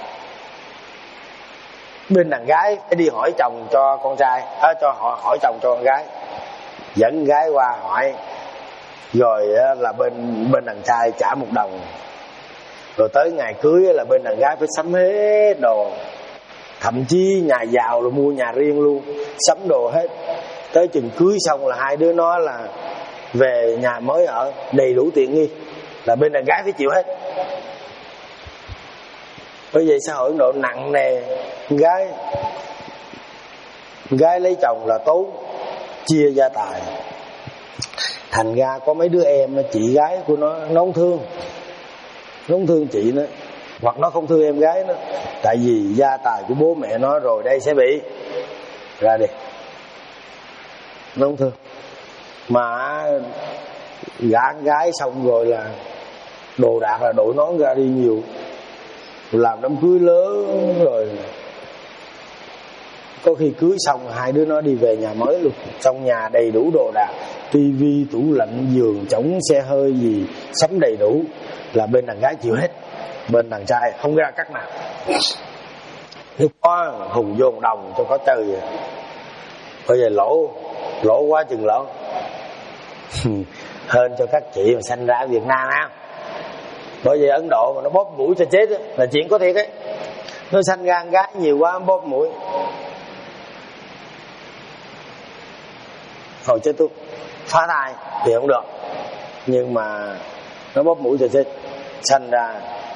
bên đàn gái phải đi hỏi chồng cho con trai, à, cho họ hỏi chồng cho con gái, dẫn gái qua hỏi, rồi là bên bên đàn trai trả một đồng. Rồi tới ngày cưới là bên đàn gái phải sắm hết đồ, thậm chí nhà giàu là mua nhà riêng luôn, sắm đồ hết. Tới chừng cưới xong là hai đứa nó là về nhà mới ở, đầy đủ tiện nghi, là bên đàn gái phải chịu hết. Bởi vậy xã hội Ấn Độ nặng nề gái, gái lấy chồng là tốn, chia gia tài. Thành ra có mấy đứa em chị gái của nó nó không thương, nó không thương chị nữa, hoặc nó không thương em gái nữa, tại vì gia tài của bố mẹ nó rồi đây sẽ bị ra đi, nó không thương. Mà gả con gái xong rồi là đồ đạc là đội nón ra đi nhiều, làm đám cưới lớn rồi có khi cưới xong hai đứa nó đi về nhà mới luôn, trong nhà đầy đủ đồ đạc, tivi, tủ lạnh, giường, chõng, xe hơi gì sắm đầy đủ, là bên đàn gái chịu hết, bên đàn trai không ra cắt nào. Nếu có hùng vô đồng cho có chơi vậy. Bây giờ lỗ lỗ quá chừng lỗ. Hơn cho các chị mà sanh ra ở Việt Nam á. Bởi vì Ấn Độ mà nó bóp mũi cho chết á, là chuyện có thiệt ấy. Nó sanh ra con gái nhiều quá bóp mũi. Hồi chết tôi phá thai thì không được, nhưng mà nó bóp mũi cho chết. Sanh ra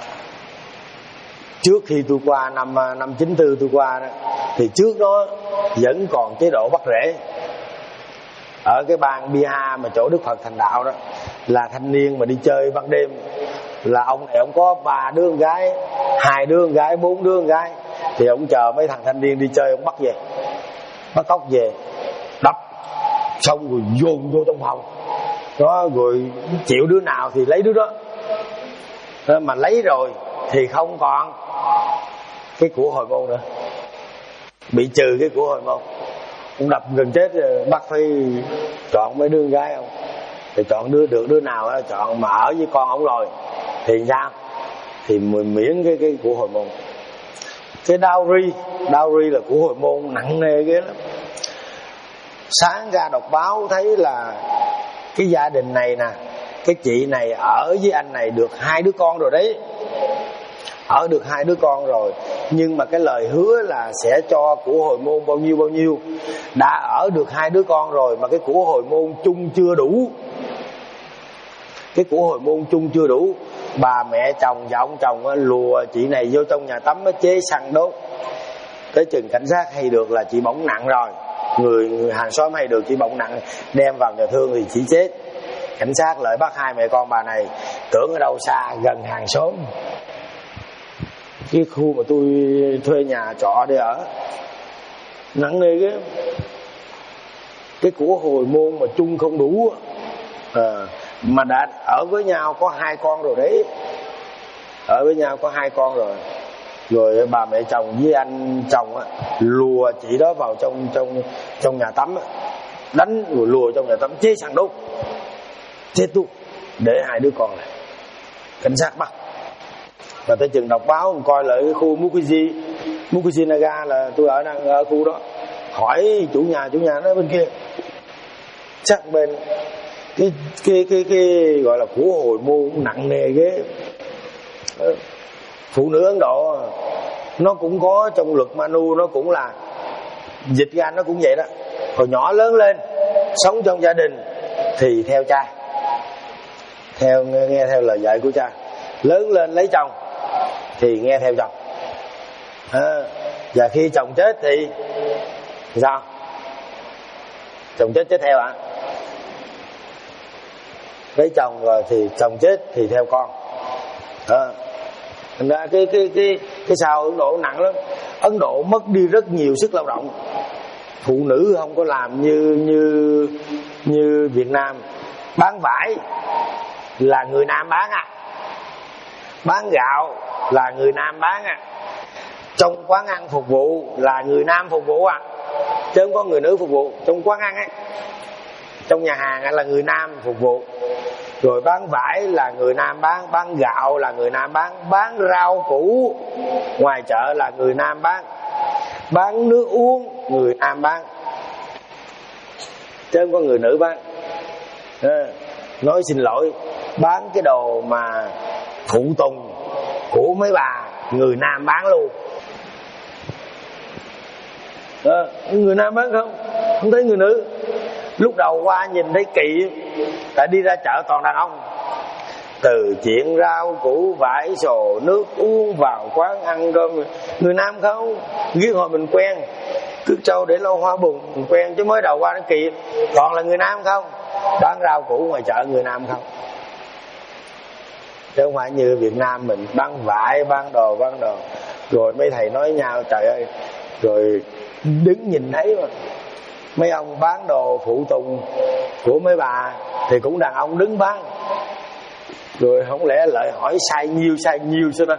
trước khi tôi qua năm năm chín tư tôi qua đó, thì trước đó vẫn còn chế độ bắt rễ. Ở cái bang Bihar mà chỗ Đức Phật thành đạo đó, là thanh niên mà đi chơi ban đêm, là ông này ông có ba đứa con gái, hai đứa con gái, bốn đứa con gái, thì ông chờ mấy thằng thanh niên đi chơi ông bắt về, bắt cóc về, đập xong rồi dồn vô trong phòng đó, rồi chịu đứa nào thì lấy đứa đó. Đó mà lấy rồi thì không còn cái của hồi môn nữa, bị trừ cái của hồi môn. Ông đập gần chết rồi, bắt phải chọn mấy đứa con gái không, thì chọn đứa được đứa nào đó, chọn mà ở với con ông rồi thì sao, thì mình miễn cái cái của hồi môn. Cái dowry, dowry là của hồi môn nặng nề ghê lắm. Sáng ra đọc báo thấy là cái gia đình này nè, cái chị này ở với anh này được hai đứa con rồi đấy, ở được hai đứa con rồi, nhưng mà cái lời hứa là sẽ cho của hồi môn bao nhiêu bao nhiêu. Đã ở được hai đứa con rồi mà cái của hồi môn chung chưa đủ, cái của hồi môn chung chưa đủ. Bà mẹ chồng và ông chồng lùa chị này vô trong nhà tắm chế xăng đốt. Tới chừng cảnh sát hay được là chị bỏng nặng rồi, người, người hàng xóm hay được chị bỏng nặng, đem vào nhà thương thì chị chết. Cảnh sát lại bắt hai mẹ con bà này, tưởng ở đâu xa gần hàng xóm, cái khu mà tôi thuê nhà trọ để ở. Nặng nề cái cái của hồi môn mà chung không đủ à, mà đã ở với nhau có hai con rồi đấy, ở với nhau có hai con rồi. Rồi bà mẹ chồng với anh chồng á, lùa chị đó vào trong trong trong nhà tắm á, đánh rồi lùa trong nhà tắm chế xăng đốt, chết tu để hai đứa con này. Cảnh sát bắt. Và tới chừng đọc báo coi lại cái khu Mukherjee Mukherjee Nagar, là tôi ở đang ở khu đó, hỏi chủ nhà, chủ nhà nói bên kia chắc bên cái cái cái cái gọi là của hồi môn nặng nề ghê. Phụ nữ Ấn Độ nó cũng có trong luật Manu, nó cũng là dịch ra nó cũng vậy đó. Hồi nhỏ lớn lên sống trong gia đình thì theo cha, theo nghe theo lời dạy của cha. Lớn lên lấy chồng thì nghe theo chồng. À, và khi chồng chết thì sao? Chồng chết chết theo ạ? À? Lấy chồng rồi thì chồng chết thì theo con. À, thành ra cái cái cái cái sao Ấn Độ nặng lắm. Ấn Độ mất đi rất nhiều sức lao động. Phụ nữ không có làm như như như Việt Nam. Bán vải là người nam bán à, bán gạo là người nam bán à, trong quán ăn phục vụ là người nam phục vụ à, chứ không có người nữ phục vụ. Trong quán ăn ấy, trong nhà hàng là người nam phục vụ. Rồi bán vải là người nam bán, bán gạo là người nam bán, bán rau củ ngoài chợ là người nam bán, bán nước uống người nam bán, chứ không có người nữ bán. À, nói xin lỗi, bán cái đồ mà phụ tùng của mấy bà người nam bán luôn. À, người nam bán không, không thấy người nữ. Lúc đầu qua nhìn thấy kỳ, tại đi ra chợ toàn đàn ông. Từ chuyện rau củ vải sồ nước uống vào quán ăn cơm, người nam không. Ghét hồi mình quen, cứ trâu để lâu hoa bùn mình quen, chứ mới đầu qua nó kỳ toàn là người nam không. Bán rau củ ngoài chợ người nam không, chứ không phải như Việt Nam mình bán vải, bán đồ, bán đồ. Rồi mấy thầy nói nhau, trời ơi, rồi đứng nhìn thấy mà mấy ông bán đồ phụ tùng của mấy bà thì cũng đàn ông đứng bán. Rồi không lẽ lại hỏi sai nhiêu sai nhiêu sao đó.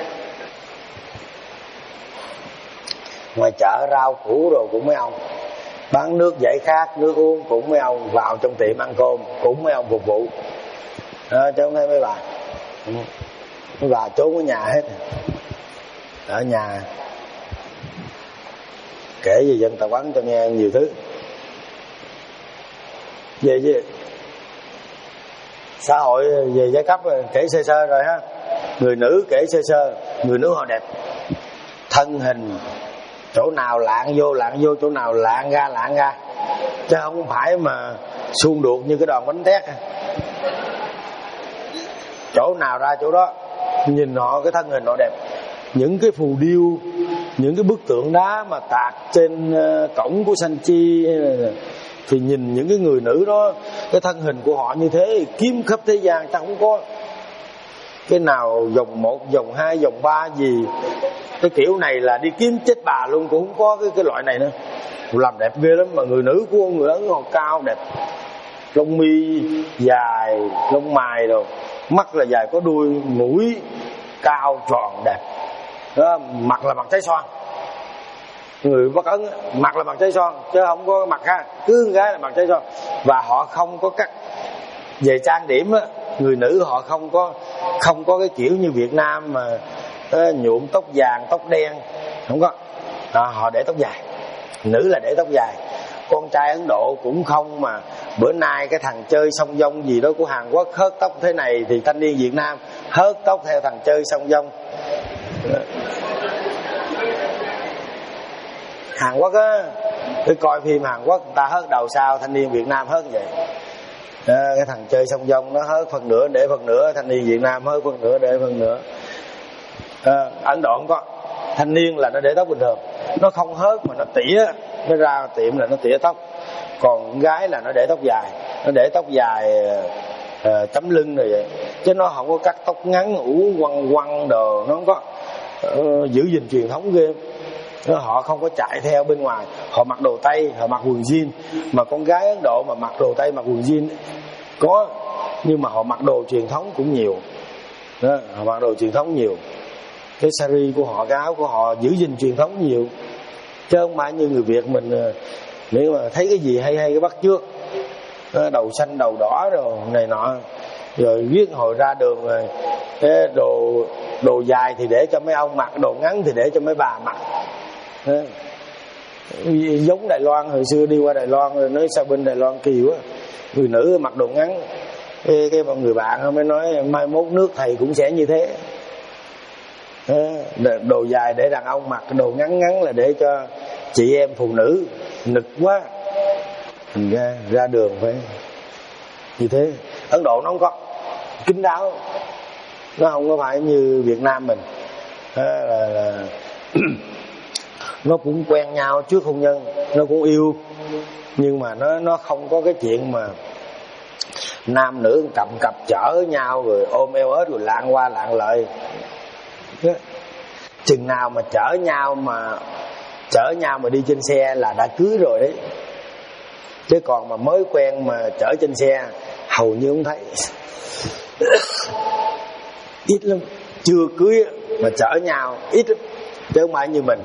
Ngoài chợ rau củ rồi cũng mấy ông, bán nước giải khát, nước uống cũng mấy ông, vào trong tiệm ăn cơm cũng mấy ông phục vụ. À, chứ không thấy mấy bà. Mấy bà trốn ở nhà hết, ở nhà kể về dân tộc Ấn cho nghe nhiều thứ. Về về xã hội, về giai cấp kể sơ sơ rồi ha. Người nữ kể sơ sơ, người nữ họ đẹp, thân hình chỗ nào lạng vô lạng vô, chỗ nào lạng ra lạng ra, chứ không phải mà suông đuột như cái đòn bánh tét. Chỗ nào ra chỗ đó. Nhìn họ cái thân hình họ đẹp. Những cái phù điêu, những cái bức tượng đá mà tạc trên cổng của Sanchi, thì nhìn những cái người nữ đó, cái thân hình của họ như thế, kiếm khắp thế gian ta không có cái nào dòng một, dòng hai, dòng ba gì. Cái kiểu này là đi kiếm chết bà luôn, cũng không có cái, cái loại này nữa. Làm đẹp ghê lắm. Mà người nữ của người Ấn họ cao đẹp, lông mi dài, lông mày rồi, mắt là dài có đuôi, mũi cao tròn đẹp đó. Mặt là mặt trái xoan. Người Bắc Ấn mặt là mặt trái xoan, chứ không có mặt ha, cứ gái là mặt trái xoan. Và họ không có cắt về trang điểm á, người nữ họ không có không có cái kiểu như Việt Nam mà uh, nhuộm tóc vàng tóc đen, không có. À, họ để tóc dài. Nữ là để tóc dài. Con trai Ấn Độ cũng không. Mà bữa nay cái thằng chơi song dong gì đó của Hàn Quốc hớt tóc thế này, thì thanh niên Việt Nam hớt tóc theo thằng chơi song dong. Hàn Quốc á, cứ coi phim Hàn Quốc người ta hớt đầu sau, thanh niên Việt Nam hớt vậy. À, cái thằng chơi song dong nó hớt phần nửa để phần nửa, thanh niên Việt Nam hớt phần nửa để phần nửa. À, Ấn Độ không có. Thanh niên là nó để tóc bình thường, nó không hớt mà nó tỉa, nó ra tiệm là nó tỉa tóc. Còn con gái là nó để tóc dài, nó để tóc dài uh, tấm lưng rồi vậy, chứ nó không có cắt tóc ngắn ủ quăng quăng đồ, nó không có. Uh, giữ gìn truyền thống ghê. Họ không có chạy theo bên ngoài. Họ mặc đồ Tây, họ mặc quần jean. Mà con gái Ấn Độ mà mặc đồ Tây, mặc quần jean có, nhưng mà họ mặc đồ truyền thống cũng nhiều đó. Họ mặc đồ truyền thống nhiều. Cái sari của họ, cái áo của họ giữ gìn truyền thống nhiều, chứ không phải như người Việt mình nếu mà thấy cái gì hay hay cái bắt trước, đầu xanh đầu đỏ rồi này nọ. Rồi viết hồi ra đường rồi cái đồ đồ dài thì để cho mấy ông mặc, đồ ngắn thì để cho mấy bà mặc. Đó. Giống Đài Loan, hồi xưa đi qua Đài Loan rồi nói sao bên Đài Loan kỳ quá, người nữ mặc đồ ngắn. Cái, cái mọi người bạn mới nói mai mốt nước thầy cũng sẽ như thế. Đó. Đồ dài để đàn ông mặc, đồ ngắn ngắn là để cho chị em phụ nữ. Nực quá. Thành ra ra đường phải Như thế Ấn Độ nó không có, kín đáo, nó không có phải như Việt Nam mình. Đó là, là nó cũng quen nhau trước hôn nhân, nó cũng yêu, nhưng mà nó nó không có cái chuyện mà nam nữ cầm cặp chở nhau rồi ôm eo ớt rồi lạng qua lạng lại. Chừng nào mà chở nhau mà chở nhau mà đi trên xe là đã cưới rồi đấy, chứ còn mà mới quen mà chở trên xe hầu như không thấy. Ít lắm, chưa cưới mà chở nhau ít lắm, chứ không phải như mình.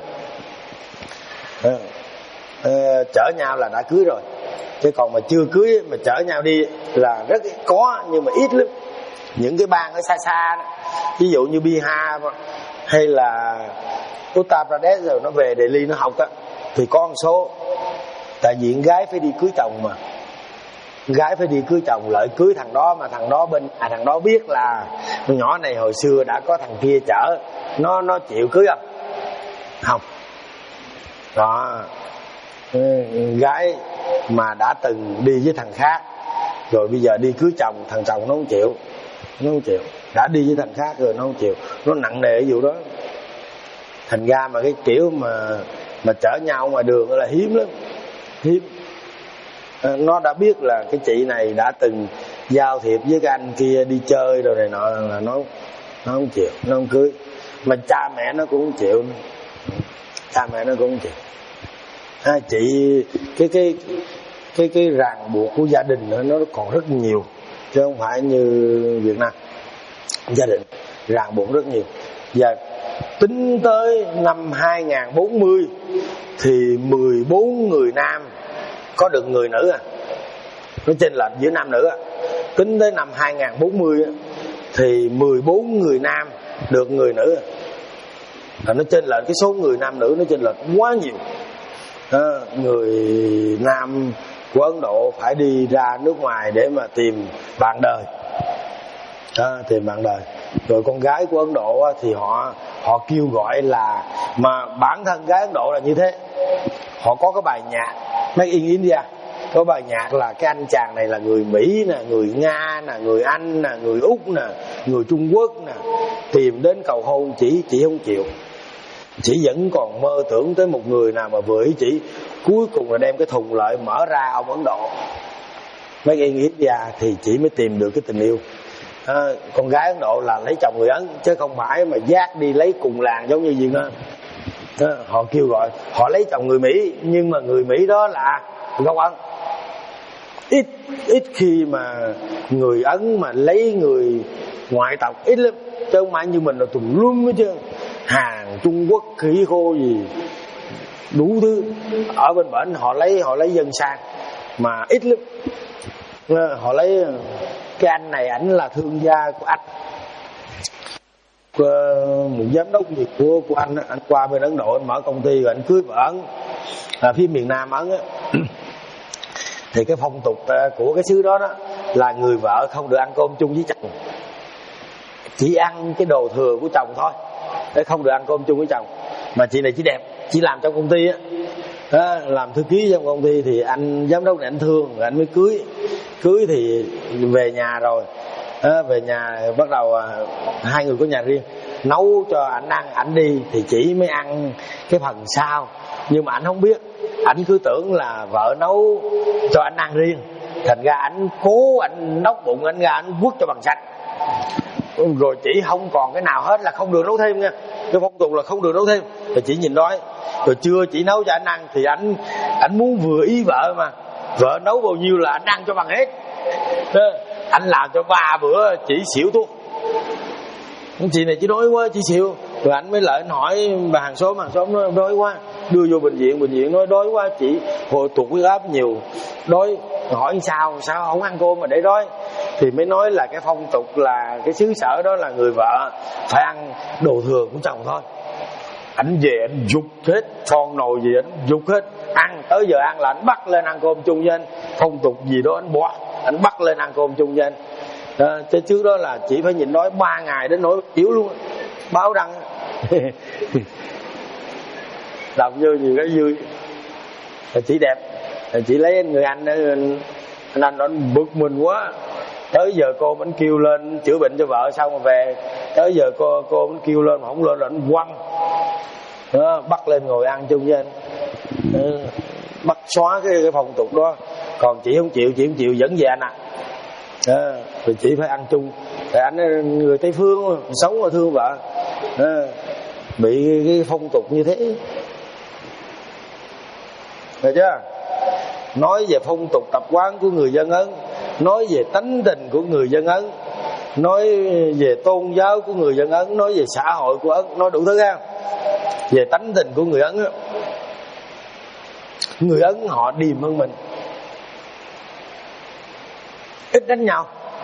à, à, chở nhau là đã cưới rồi, chứ còn mà chưa cưới mà chở nhau đi là rất có, nhưng mà ít lắm. Những cái bang ở xa xa đó, ví dụ như Bihar hay là Uttar Pradesh rồi nó về Delhi nó học á, thì có một số, tại vì gái phải đi cưới chồng mà, gái phải đi cưới chồng lợi cưới thằng đó, mà thằng đó bên à thằng đó biết là con nhỏ này hồi xưa đã có thằng kia chở, nó nó chịu cưới không? Không. Đó, gái mà đã từng đi với thằng khác rồi bây giờ đi cưới chồng, thằng chồng nó không chịu, nó không chịu. Đã đi với thằng khác rồi nó không chịu, nó nặng nề cái vụ đó. Thành ra mà cái kiểu mà mà chở nhau ngoài đường là hiếm lắm, hiếm. À, nó đã biết là cái chị này đã từng giao thiệp với cái anh kia đi chơi rồi này nọ, là nó nó không chịu, nó không cưới. Mà cha mẹ nó cũng không chịu, cha mẹ nó cũng không chịu. À, chị cái cái cái cái ràng buộc của gia đình nó còn rất nhiều, chứ không phải như Việt Nam. Gia đình ràng buộc rất nhiều. Và tính tới năm hai không bốn mươi thì mười bốn người nam có được người nữ à. Nó chênh lệch giữa nam nữ à. Tính tới năm hai không bốn mươi thì mười bốn người nam được người nữ à. Là nó chênh lệch, cái số người nam nữ nó chênh lệch quá nhiều. À, người nam của Ấn Độ phải đi ra nước ngoài để mà tìm bạn đời, à, tìm bạn đời. Rồi con gái của Ấn Độ thì họ họ kêu gọi là, mà bản thân gái Ấn Độ là như thế, họ có cái bài nhạc Make in India, có bài nhạc là cái anh chàng này là người Mỹ nè, người Nga nè, người Anh nè, người Úc nè, người Trung Quốc nè, tìm đến cầu hôn, chỉ chỉ không chịu. Chỉ vẫn còn mơ tưởng tới một người nào mà vừa ý chỉ. Cuối cùng là đem cái thùng lợi mở ra ông Ấn Độ Make in India thì chỉ mới tìm được cái tình yêu. À, con gái Ấn Độ là lấy chồng người Ấn, chứ không phải mà dắt đi lấy cùng làng giống như Việt Nam. À, họ kêu gọi họ lấy chồng người Mỹ, nhưng mà người Mỹ đó là gốc Ấn. Ít ít khi mà người Ấn mà lấy người ngoại tộc, ít lắm, chứ không phải như mình là tùm lum hết trơn. Hàn, Trung Quốc, khỉ khô gì đủ thứ. Ở bên bển họ lấy họ lấy dân sang mà ít lắm. Họ lấy cái anh này, ảnh là thương gia của anh, một giám đốc gì của của anh, anh qua bên Ấn Độ anh mở công ty rồi anh cưới vợ Ấn, là phía miền Nam Ấn á. Thì cái phong tục của cái xứ đó đó là người vợ không được ăn cơm chung với chồng, chỉ ăn cái đồ thừa của chồng thôi, để không được ăn cơm chung với chồng. Mà chị này chỉ đẹp, chỉ làm trong công ty á, đó, làm thư ký trong công ty. Thì anh giám đốc này anh thương rồi anh mới cưới. Cưới thì về nhà rồi, đó, về nhà bắt đầu à, hai người có nhà riêng, nấu cho ảnh ăn, ảnh đi thì chỉ mới ăn cái phần sau. Nhưng mà ảnh không biết, ảnh cứ tưởng là vợ nấu cho ảnh ăn riêng, thành ra ảnh cố ảnh nóc bụng ảnh ra, ảnh quất cho bằng sạch. Rồi chỉ không còn cái nào hết, là không được nấu thêm nha. Cái phong tục là không được nấu thêm. Rồi chỉ nhìn đói. Rồi trưa chỉ nấu cho anh ăn, thì anh anh muốn vừa ý vợ mà, vợ nấu bao nhiêu là anh ăn cho bằng hết. Anh làm cho ba bữa chỉ xỉu thuốc. Chị này chỉ đói quá, chỉ xỉu. Rồi anh mới lại anh hỏi bà hàng xóm, hàng xóm nói đói quá, đưa vô bệnh viện, bệnh viện nói đói quá chị, hồi tụt huyết áp nhiều, đói. Hỏi sao sao không ăn cơm mà để đói, thì mới nói là cái phong tục là cái xứ sở đó là người vợ phải ăn đồ thừa của chồng thôi. Ảnh về ảnh dục hết son nồi gì, ảnh dục hết, ăn tới giờ ăn là ảnh bắt lên ăn cơm chung với anh. Phong tục gì đó anh bỏ, anh bắt lên ăn cơm chung với anh. À, chứ trước đó là chỉ phải nhịn đói ba ngày đến nỗi yếu luôn, báo đăng. Làm vô nhiều cái vui. Chỉ đẹp, chỉ lấy người anh Anh anh nó bực mình quá. Tới giờ cô vẫn kêu lên chữa bệnh cho vợ, xong rồi về tới giờ cô cô vẫn kêu lên mà không lên là anh quăng. Đó, bắt lên ngồi ăn chung với anh. Đó, bắt xóa cái, cái phong tục đó. Còn chị không chịu, chị không chịu dẫn về anh à. Đó, rồi chị phải ăn chung. Tại anh người Tây Phương sống mà thương vợ. Đó, bị cái phong tục như thế. Được chưa? Nói về phong tục tập quán của người dân Ấn, nói về tánh tình của người dân Ấn, nói về tôn giáo của người dân Ấn, nói về xã hội của Ấn, nói đủ thứ ha. Về tánh tình của người Ấn á, người Ấn họ điềm hơn mình, ít đánh nhau,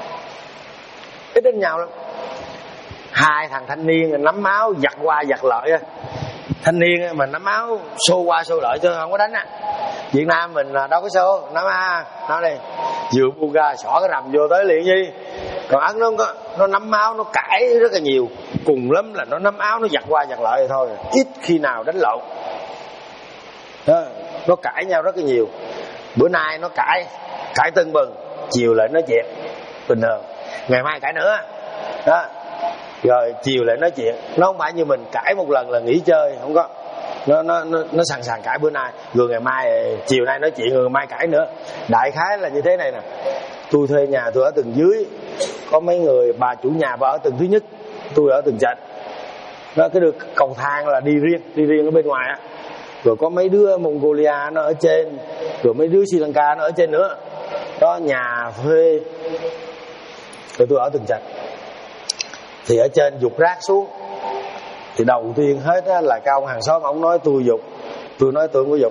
ít đánh nhau lắm. Hai thằng thanh niên nắm máu giặt qua giặt lợi á, thanh niên mà nắm máu xô qua xô lợi chứ không có đánh á. Việt Nam mình đâu có xô, nắm a, nó đi vừa bu ga xỏ cái rầm vô tới liền gì. Còn Ấn nó có, nó nắm máu nó cãi rất là nhiều, cùng lắm là nó nắm áo nó giặt qua giặt lại thôi, ít khi nào đánh lộn. Đó, nó cãi nhau rất là nhiều. Bữa nay nó cãi cãi tưng bừng, chiều lại nói chuyện bình thường, ngày mai cãi nữa. Đó, rồi chiều lại nói chuyện. Nó không phải như mình cãi một lần là nghỉ chơi, không có. Nó nó nó, nó sẵn sàng cãi bữa nay, rồi ngày mai chiều nay nói chuyện, rồi ngày mai cãi nữa. Đại khái là như thế này nè. Tôi thuê nhà, tôi ở tầng dưới, có mấy người bà chủ nhà bà ở tầng thứ nhất, tôi ở tầng trệt. Nó cái được cầu thang là đi riêng, đi riêng ở bên ngoài á. Rồi có mấy đứa Mongolia nó ở trên, rồi mấy đứa Sri Lanka nó ở trên nữa. Đó, nhà thuê. Rồi tôi ở tầng trệt. Thì ở trên dục rác xuống. Thì đầu tiên hết á, là cái ông hàng xóm ông nói tôi dục, tôi nói tôi không có dục,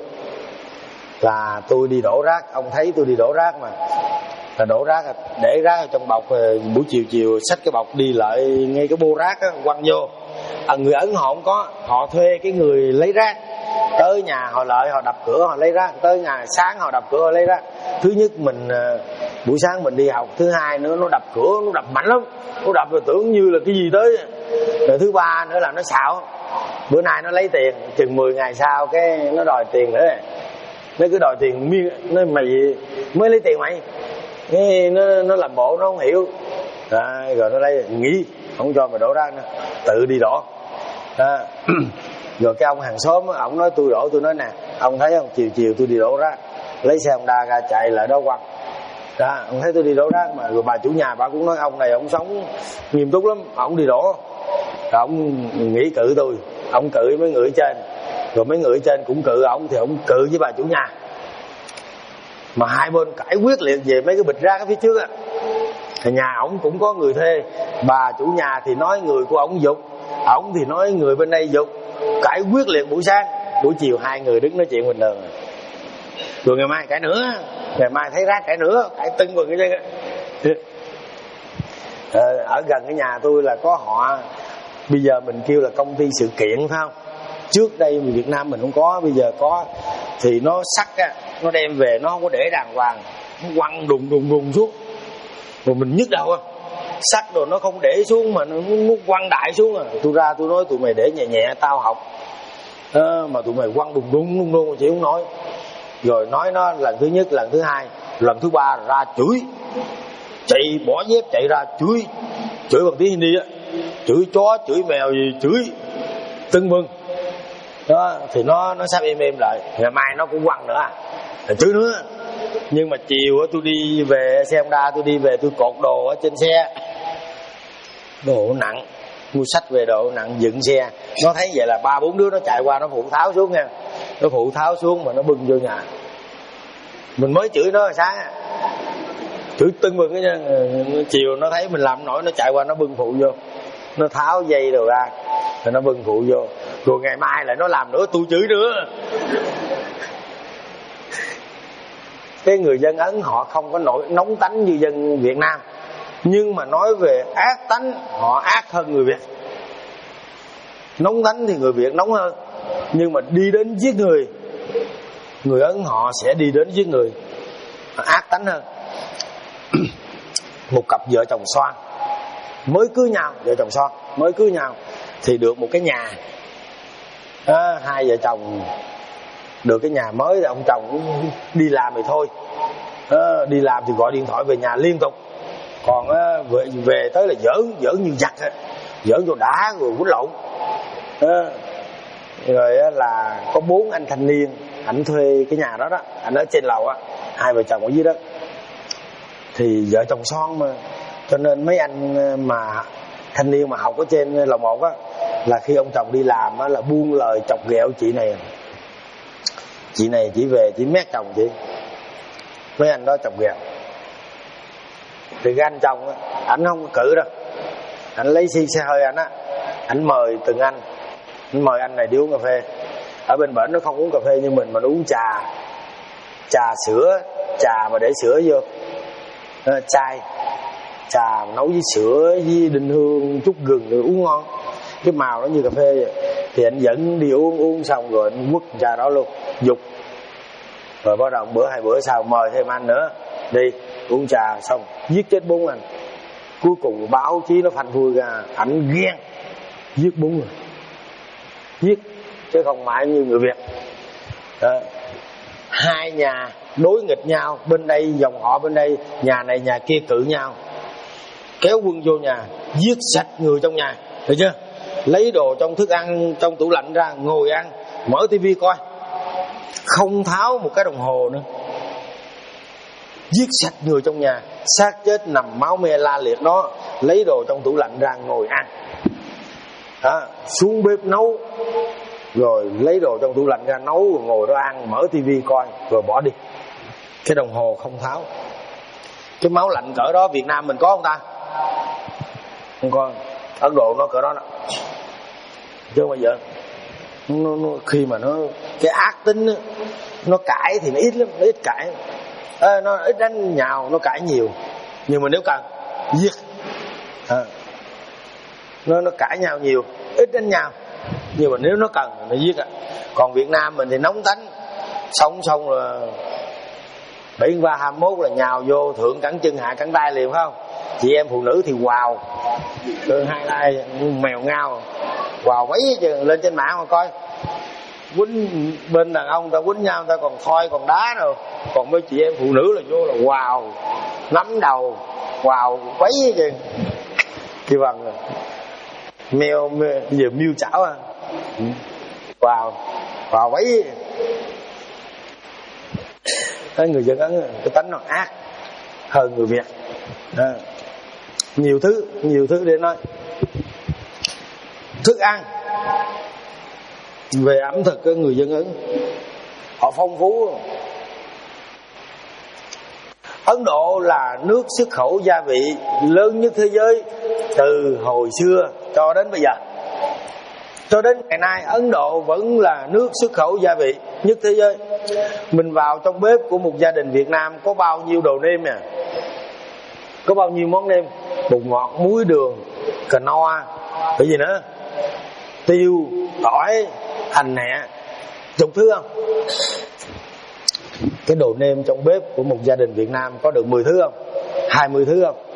là tôi đi đổ rác. Ông thấy tôi đi đổ rác mà, là đổ rác để rác ở trong bọc, buổi chiều chiều xách cái bọc đi lại ngay cái bô rác á, quăng vô. À, người Ấn họ không có, họ thuê cái người lấy rác tới nhà họ lợi, họ đập cửa họ lấy rác, tới ngày sáng họ đập cửa họ lấy rác. Thứ nhất mình buổi sáng mình đi học, thứ hai nữa nó đập cửa nó đập mạnh lắm, nó đập rồi tưởng như là cái gì tới. Rồi thứ ba nữa là nó xạo. Bữa nay nó lấy tiền, chừng mười ngày sau cái nó đòi tiền nữa. Nó cứ đòi tiền miên, nó mày mới lấy tiền mày. Cái nó nó làm bộ nó không hiểu. À, rồi nó lấy nghỉ, không cho mày đổ rác nữa, tự đi đổ. À, rồi cái ông hàng xóm ông nói tôi đổ, tôi nói nè, ông thấy không, chiều chiều tôi đi đổ rác, lấy xe Honda ra chạy lại đó quăng. Đó, ông thấy tôi đi đổ rác mà. Rồi bà chủ nhà bà cũng nói ông này ông sống nghiêm túc lắm, ông đi đổ. Rồi ông nghĩ cự tôi, ông cự mấy người ở trên, rồi mấy người ở trên cũng cự ông, thì ông cự với bà chủ nhà. Mà hai bên cãi quyết liệt về mấy cái bịch rác ở phía trước á. Thì nhà ổng cũng có người thuê, bà chủ nhà thì nói người của ổng dục, ổng thì nói người bên đây dục, cãi quyết liệt buổi sáng. Buổi chiều hai người đứng nói chuyện bình thường. Rồi ngày mai cãi nữa, ngày mai thấy rác cãi nữa, cãi tưng bừng cái chứ. Ờ, ở gần cái nhà tôi là có họ, bây giờ mình kêu là công ty sự kiện phải không? Trước đây Việt Nam mình không có, bây giờ có. Thì nó sắt á, nó đem về nó không có để đàng hoàng, nó quăng đùng đùng đùng xuống. Rồi mình nhức đầu á, sắt rồi nó không để xuống mà nó, nó quăng đại xuống à. Tôi ra tôi nói tụi mày để nhẹ nhẹ tao học. À, mà tụi mày quăng đùng đùng đùng đùng chị không nói. Rồi nói nó lần thứ nhất, lần thứ hai, lần thứ ba ra chửi, chạy bỏ dép chạy ra chửi, chửi bằng tiếng Hindi á, chửi chó chửi mèo gì chửi tưng bừng. Đó thì nó nó sắp im im lại, ngày mai nó cũng quăng nữa à, rồi chửi nữa. Nhưng mà chiều á tôi đi về xe Honda, tôi đi về tôi cột đồ ở trên xe, đồ nặng, mua sách về đồ nặng dựng xe. Nó thấy vậy là ba bốn đứa nó chạy qua nó phụ tháo xuống nha, nó phụ tháo xuống mà nó bưng vô nhà. Mình mới chửi nó sáng chửi tưng bừng cái nha, chiều nó thấy mình làm nổi nó chạy qua nó bưng phụ vô, nó tháo dây đồ ra rồi nó bưng phụ vô. Rồi ngày mai lại nó làm nữa tôi chửi nữa. Cái người dân Ấn họ không có nổi nóng tánh như dân Việt Nam, nhưng mà nói về ác tánh họ ác hơn người Việt. Nóng tánh thì người Việt nóng hơn, nhưng mà đi đến giết người, người Ấn họ sẽ đi đến giết người, ác tánh hơn. Một cặp vợ chồng xoan mới cưới nhau, vợ chồng xoan mới cưới nhau thì được một cái nhà. À, hai vợ chồng được cái nhà mới thì ông chồng cũng đi làm thì thôi, à, đi làm thì gọi điện thoại về nhà liên tục. Còn à, về, về tới là giỡn giỡn như giặc, giỡn vô đá rồi quýnh lộn. à, Rồi á, là có bốn anh thanh niên, ảnh thuê cái nhà đó đó, ảnh ở trên lầu á, hai vợ chồng ở dưới đó. Thì vợ chồng son mà, cho nên mấy anh mà thanh niên mà học ở trên lầu một á, là khi ông chồng đi làm á là buông lời chọc ghẹo chị này. Chị này chỉ về chỉ mét chồng chị, mấy anh đó chọc ghẹo. Thì cái anh chồng á, ảnh không có cự đâu, ảnh lấy xi xe hơi ảnh á, ảnh mời từng anh, ảnh mời anh này đi uống cà phê. Ở bên bển nó không uống cà phê như mình mà nó uống trà, trà sữa, trà mà để sữa vô, à, chai trà nấu với sữa với đinh hương chút gừng rồi uống ngon, cái màu nó như cà phê vậy. Thì anh dẫn đi uống, uống xong rồi anh quất trà đó luôn, dục. Rồi bắt đầu bữa hai bữa sau mời thêm anh nữa đi uống trà, xong giết chết bốn anh. Cuối cùng báo chí nó phanh phui ra, ảnh ghen giết bốn người, giết chứ không phải như người Việt. Đó. Hai nhà đối nghịch nhau, bên đây dòng họ bên đây, nhà này nhà kia cự nhau, kéo quân vô nhà giết sạch người trong nhà, được chưa? Lấy đồ trong thức ăn trong tủ lạnh ra ngồi ăn, mở tivi coi, không tháo một cái đồng hồ nữa. Giết sạch người trong nhà, xác chết nằm máu me la liệt đó, lấy đồ trong tủ lạnh ra ngồi ăn. Đó, xuống bếp nấu, rồi lấy đồ trong tủ lạnh ra nấu, rồi ngồi đó ăn, mở tivi coi, rồi bỏ đi. Cái đồng hồ không tháo. Cái máu lạnh cỡ đó Việt Nam mình có không ta? Không có. Ấn Độ nó cỡ đó đó, chứ không bao giờ. Nó, nó, khi mà nó cái ác tính nó, nó cãi thì nó ít lắm, nó ít cãi. À, nó ít đánh nhào, nó cãi nhiều. Nhưng mà nếu cần giết, à, nó nó cãi nhau nhiều, ít đánh nhau. Nhưng mà nếu nó cần nó giết à. Còn Việt Nam mình thì nóng tánh, sống xong là bảy ba hai mốt là nhào vô thượng cẳng chân hạ cẳng tay liền, phải không? Chị em phụ nữ thì quào, từ hai tay mèo ngao, quào mấy chứ lên trên mạng mà coi. Quýnh bên đàn ông ta quýnh nhau ta còn thoi còn đá rồi, còn mấy chị em phụ nữ là vô là quào, nắm đầu, quào quấy chứ. Chị bằng rồi mèo, mèo giờ miêu chảo à, quào quào quấy. Cái người dân Ấn cái tánh nó ác hơn người Việt. À, nhiều thứ nhiều thứ để nói. Thức ăn về ẩm thực của người dân Ấn họ phong phú. Ấn Độ là nước xuất khẩu gia vị lớn nhất thế giới từ hồi xưa cho đến bây giờ. Cho đến ngày nay Ấn Độ vẫn là nước xuất khẩu gia vị nhất thế giới. Mình vào trong bếp của một gia đình Việt Nam có bao nhiêu đồ nêm nè, có bao nhiêu món nêm: bột ngọt, muối, đường, cà noa, cái gì nữa, tiêu, tỏi, hành nè, chục thứ không? Cái đồ nêm trong bếp của một gia đình Việt Nam có được mười thứ không? hai mươi thứ không?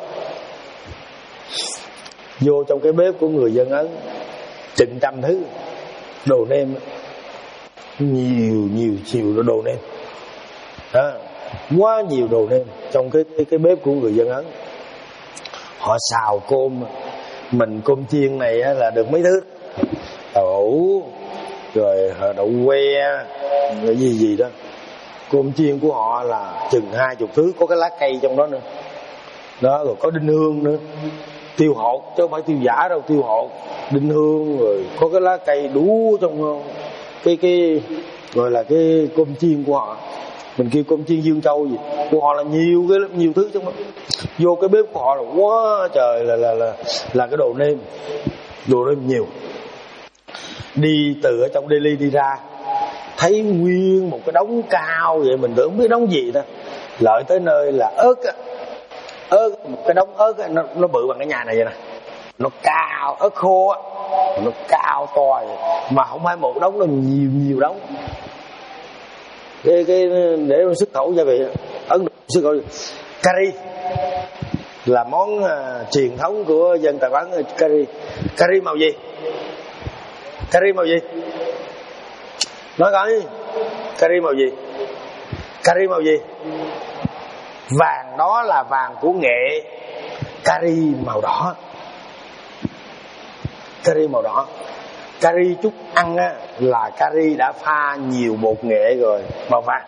Vô trong cái bếp của người dân Ấn chừng trăm thứ đồ nêm, nhiều nhiều nhiều đồ nêm. Đó, quá nhiều đồ nêm trong cái cái, cái bếp của người dân Ấn. Họ xào cơm, mình cơm chiên này là được mấy thứ, đậu rồi đậu que rồi gì gì đó. Cơm chiên của họ là chừng hai chục thứ, có cái lá cây trong đó nữa. Đó, rồi có đinh hương nữa, tiêu hột chứ không phải tiêu giả đâu, tiêu hột, đinh hương, rồi có cái lá cây đủ trong cái cái gọi là cái cơm chiên của họ. Mình kêu cơm chiên Dương Châu gì của họ là nhiều cái nhiều thứ trong đó. Vô cái bếp của họ là quá trời là là là là cái đồ nêm, đồ nêm nhiều. Đi từ ở trong Delhi đi ra thấy nguyên một cái đống cao vậy, mình tưởng không biết đống gì đó. Lợi tới nơi là ớt á, ớt, một cái đống ớt á, nó, nó bự bằng cái nhà này vậy nè, nó cao, ớt khô á, nó cao to vậy. Mà không phải một đống, nó nhiều nhiều đống. Cái, cái để xuất khẩu gia vị, Ấn Độ xuất khẩu curry là món uh, truyền thống của dân tộc Ấn. Curry, curry màu gì? Curry màu gì? Nói coi, curry màu gì? Curry màu gì? Vàng đó là vàng của nghệ cari màu đỏ. Cari màu đỏ. Cari chút ăn á, là cari đã pha nhiều bột nghệ rồi, màu vàng.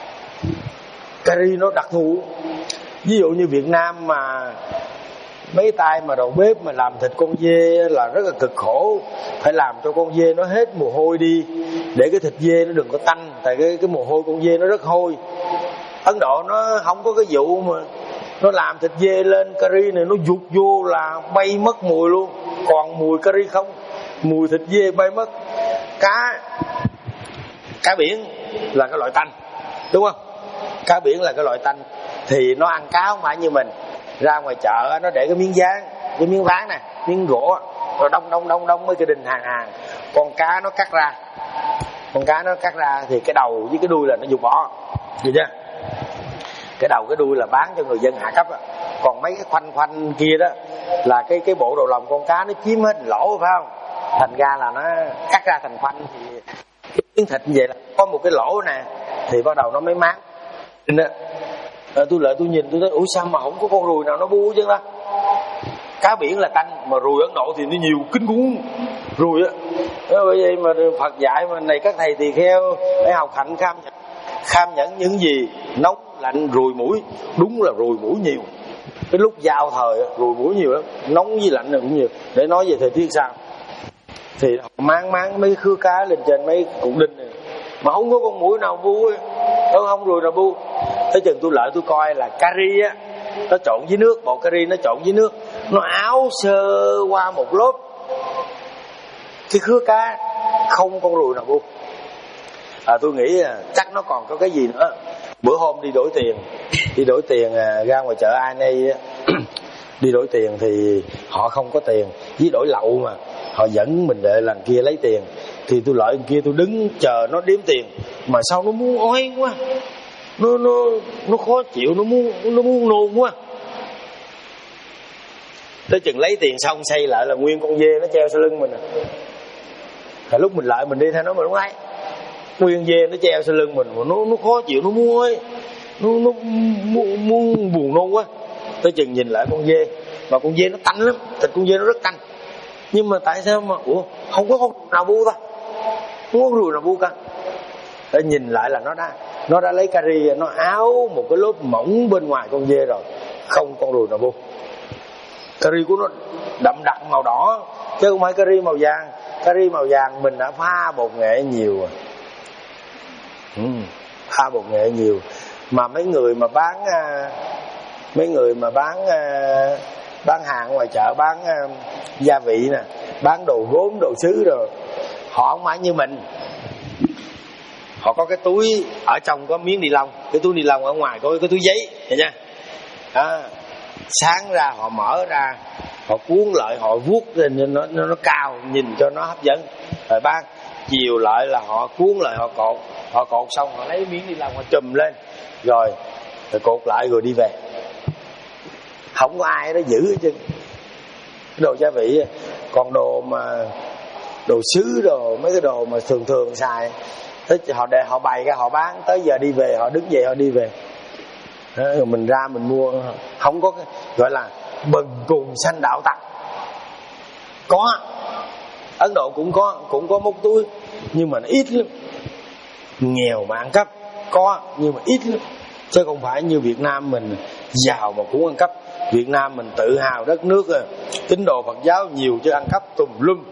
Cari nó đặc thù. Ví dụ như Việt Nam mà mấy tay mà đầu bếp mà làm thịt con dê là rất là cực khổ, phải làm cho con dê nó hết mồ hôi đi để cái thịt dê nó đừng có tanh, tại cái cái mồ hôi con dê nó rất hôi. Ấn Độ nó không có cái vụ mà nó làm thịt dê lên cari này, nó dục vô là bay mất mùi luôn, còn mùi cari không, mùi thịt dê bay mất. Cá cá biển là cái loại tanh, đúng không? Cá biển là cái loại tanh thì nó ăn cá không phải như mình. Ra ngoài chợ nó để cái miếng dán, cái miếng ván này, miếng gỗ, rồi đông đông đông đông mấy cái đinh hàng hàng. Con cá nó cắt ra, con cá nó cắt ra thì cái đầu với cái đuôi là nó dục bỏ, được chưa? Cái đầu cái đuôi là bán cho người dân hạ cấp á. Còn mấy cái khoanh khoanh kia đó là cái cái bộ đầu lòng con cá nó chiếm hết lỗ, phải không? Thành ra là nó cắt ra thành khoanh thì cái miếng thịt như vậy là có một cái lỗ nè, thì bắt đầu nó mới mát. À, tôi lại tôi nhìn tôi thấy ủa sao mà không có con ruồi nào nó bu chứ ta. Cá biển là tanh, mà ruồi Ấn Độ thì nó nhiều kinh khủng ruồi á. Bởi vậy mà Phật dạy mà này các thầy tỳ kheo phải học hạnh kham nhẫn. Kham nhẫn những gì nóng lạnh ruồi mũi, đúng là ruồi mũi nhiều. Cái lúc giao thời ruồi mũi nhiều lắm, nóng với lạnh cũng nhiều. Để nói về thời tiết sao thì mang mang mấy khứa cá lên trên mấy cục đinh này mà không có con mũi nào bu ấy. Không, không ruồi nào bu. Tới chừng tôi lợi tôi coi là cari á, nó trộn với nước, bột cari nó trộn với nước, nó áo sơ qua một lớp cái khứa cá, không con ruồi nào bu. À, tôi nghĩ là chắc nó còn có cái gì nữa. Bữa hôm đi đổi tiền, đi đổi tiền à, ra ngoài chợ ai nấy đi đổi tiền thì họ không có tiền, với đổi lậu mà họ dẫn mình để lần kia lấy tiền, thì tôi lợi kia tôi đứng chờ nó đếm tiền mà sao nó muốn ói quá, nó nó nó khó chịu, nó muốn nó muốn nôn quá. Tới chừng lấy tiền xong xây lại là nguyên con dê nó treo sau lưng mình. À, lúc mình lại mình đi theo nó mà đúng lấy nguyên dê nó treo sau lưng mình mà nó nó khó chịu, nó muốn ói, nó nó muốn, muốn buồn nôn quá. Tới chừng nhìn lại con dê mà con dê nó tanh lắm, thịt con dê nó rất tanh, nhưng mà tại sao mà ủa không có con nào bu ta, không có ruồi nào bu cả. Để nhìn lại là nó đã nó đã lấy cari, nó áo một cái lớp mỏng bên ngoài con dê rồi, không con ruồi nào bu. Cari của nó đậm đặc màu đỏ chứ không phải cari màu vàng. Cari màu vàng mình đã pha bột nghệ nhiều rồi, ừ, pha bột nghệ nhiều. Mà mấy người mà bán mấy người mà bán bán hàng ngoài chợ, bán gia vị nè, bán đồ gốm đồ sứ rồi, họ không phải như mình. Họ có cái túi ở trong có miếng ni lông, cái túi ni lông ở ngoài có cái túi giấy, hiểu nha. Đó, sáng ra họ mở ra, họ cuốn lại, họ vuốt lên cho nó, nó nó cao, nhìn cho nó hấp dẫn. Rồi bán chiều lại là họ cuốn lại, họ cột, họ cột xong họ lấy miếng ni lông họ chùm lên, rồi rồi cột lại rồi đi về. Không có ai đó giữ hết trơn. Đồ gia vị, còn đồ mà đồ sứ đồ, mấy cái đồ mà thường thường xài, tới họ để họ bày ra họ bán, tới giờ đi về họ đứng dậy họ đi về. Đó, rồi mình ra mình mua, không có cái gọi là bần cùng sanh đạo tặc. Có Ấn Độ cũng có cũng có móc túi nhưng mà nó ít lắm. Nghèo mà ăn cắp có nhưng mà ít lắm, chứ không phải như Việt Nam mình giàu mà cũng ăn cắp. Việt Nam mình tự hào đất nước rồi, tín đồ Phật giáo nhiều chứ ăn cắp tùm lum.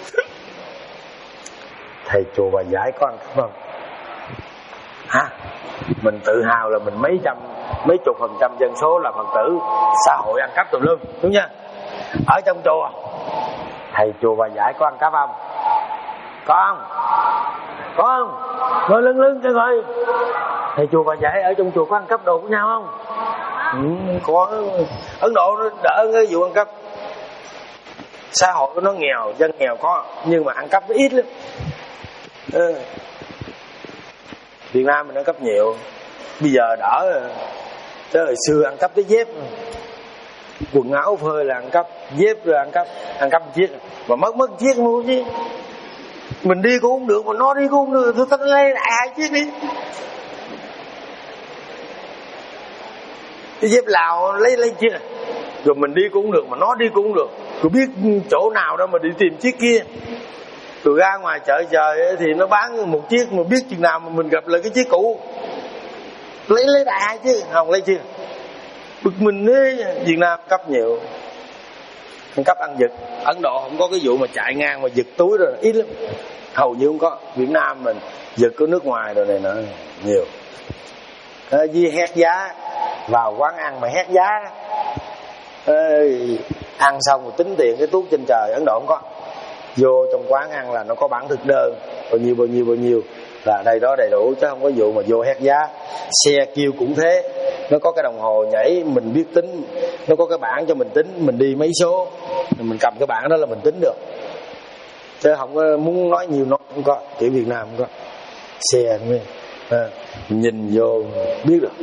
Thầy chùa Bà Giải có ăn cắp không? Hả? Mình tự hào là mình mấy trăm, mấy chục phần trăm dân số là Phật tử, xã hội ăn cắp tùm lum, đúng nha. Ở trong chùa, thầy chùa Bà Giải có ăn cắp không? Có không? Có không? Ngồi lưng lưng cho ngồi. Thầy chùa Bà Giải ở trong chùa có ăn cắp đồ của nhau không? Ừ, có. Ấn Độ nó đỡ cái vụ ăn cắp. Xã hội của nó nghèo, dân nghèo có, nhưng mà ăn cắp nó ít lắm. Ừ. Việt Nam mình ăn cắp nhiều, bây giờ đỡ rồi. Chứ hồi xưa ăn cắp cái dép, quần áo phơi là ăn cắp, dép rồi ăn cắp, ăn cắp một chiếc mà mất mất chiếc mua chứ. Mình đi cũng không được mà nó đi cũng không được, tôi thích lấy lại hai chiếc đi. cái dép Lào lấy lấy chưa, rồi mình đi cũng được mà nó đi cũng được, rồi biết chỗ nào đâu mà đi tìm chiếc kia. Rồi ra ngoài chợ trời thì nó bán một chiếc mà biết chừng nào mà mình gặp lại cái chiếc cũ, lấy lấy đại chứ không lấy chưa. Bực mình ấy, Việt Nam cấp nhiều, cấp ăn giật. Ấn Độ không có cái vụ mà chạy ngang mà giật túi rồi, ít lắm, hầu như không có. Việt Nam mình giật của nước ngoài rồi này nọ nhiều. À, với hét giá, vào quán ăn mà hét giá, à, ăn xong rồi tính tiền cái tuốt trên trời. Ấn Độ không có. Vô trong quán ăn là nó có bản thực đơn, bao nhiêu bao nhiêu bao nhiêu là đây đó đầy đủ, chứ không có vụ mà vô hét giá. Xe kêu cũng thế, nó có cái đồng hồ nhảy mình biết tính, nó có cái bảng cho mình tính, mình đi mấy số mình cầm cái bảng đó là mình tính được, chứ không có muốn nói nhiều nói không có. Kiểu Việt Nam không có xe nữa. À, nhìn vô biết được.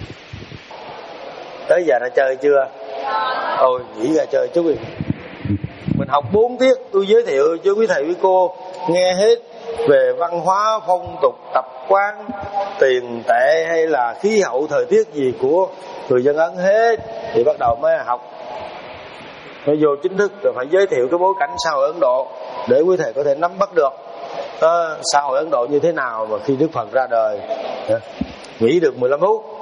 Tới giờ đã chơi chưa? Ôi nghĩ ra chơi chút đi. Mình học bốn tiết, tôi giới thiệu cho quý thầy quý cô nghe hết về văn hóa, phong tục, tập quán, tiền tệ hay là khí hậu, thời tiết gì của người dân Ấn hết, thì bắt đầu mới học. Mới vô chính thức rồi phải giới thiệu cái bối cảnh xã hội Ấn Độ để quý thầy có thể nắm bắt được à, xã hội Ấn Độ như thế nào mà khi Đức Phật ra đời. Nghĩ được mười lăm phút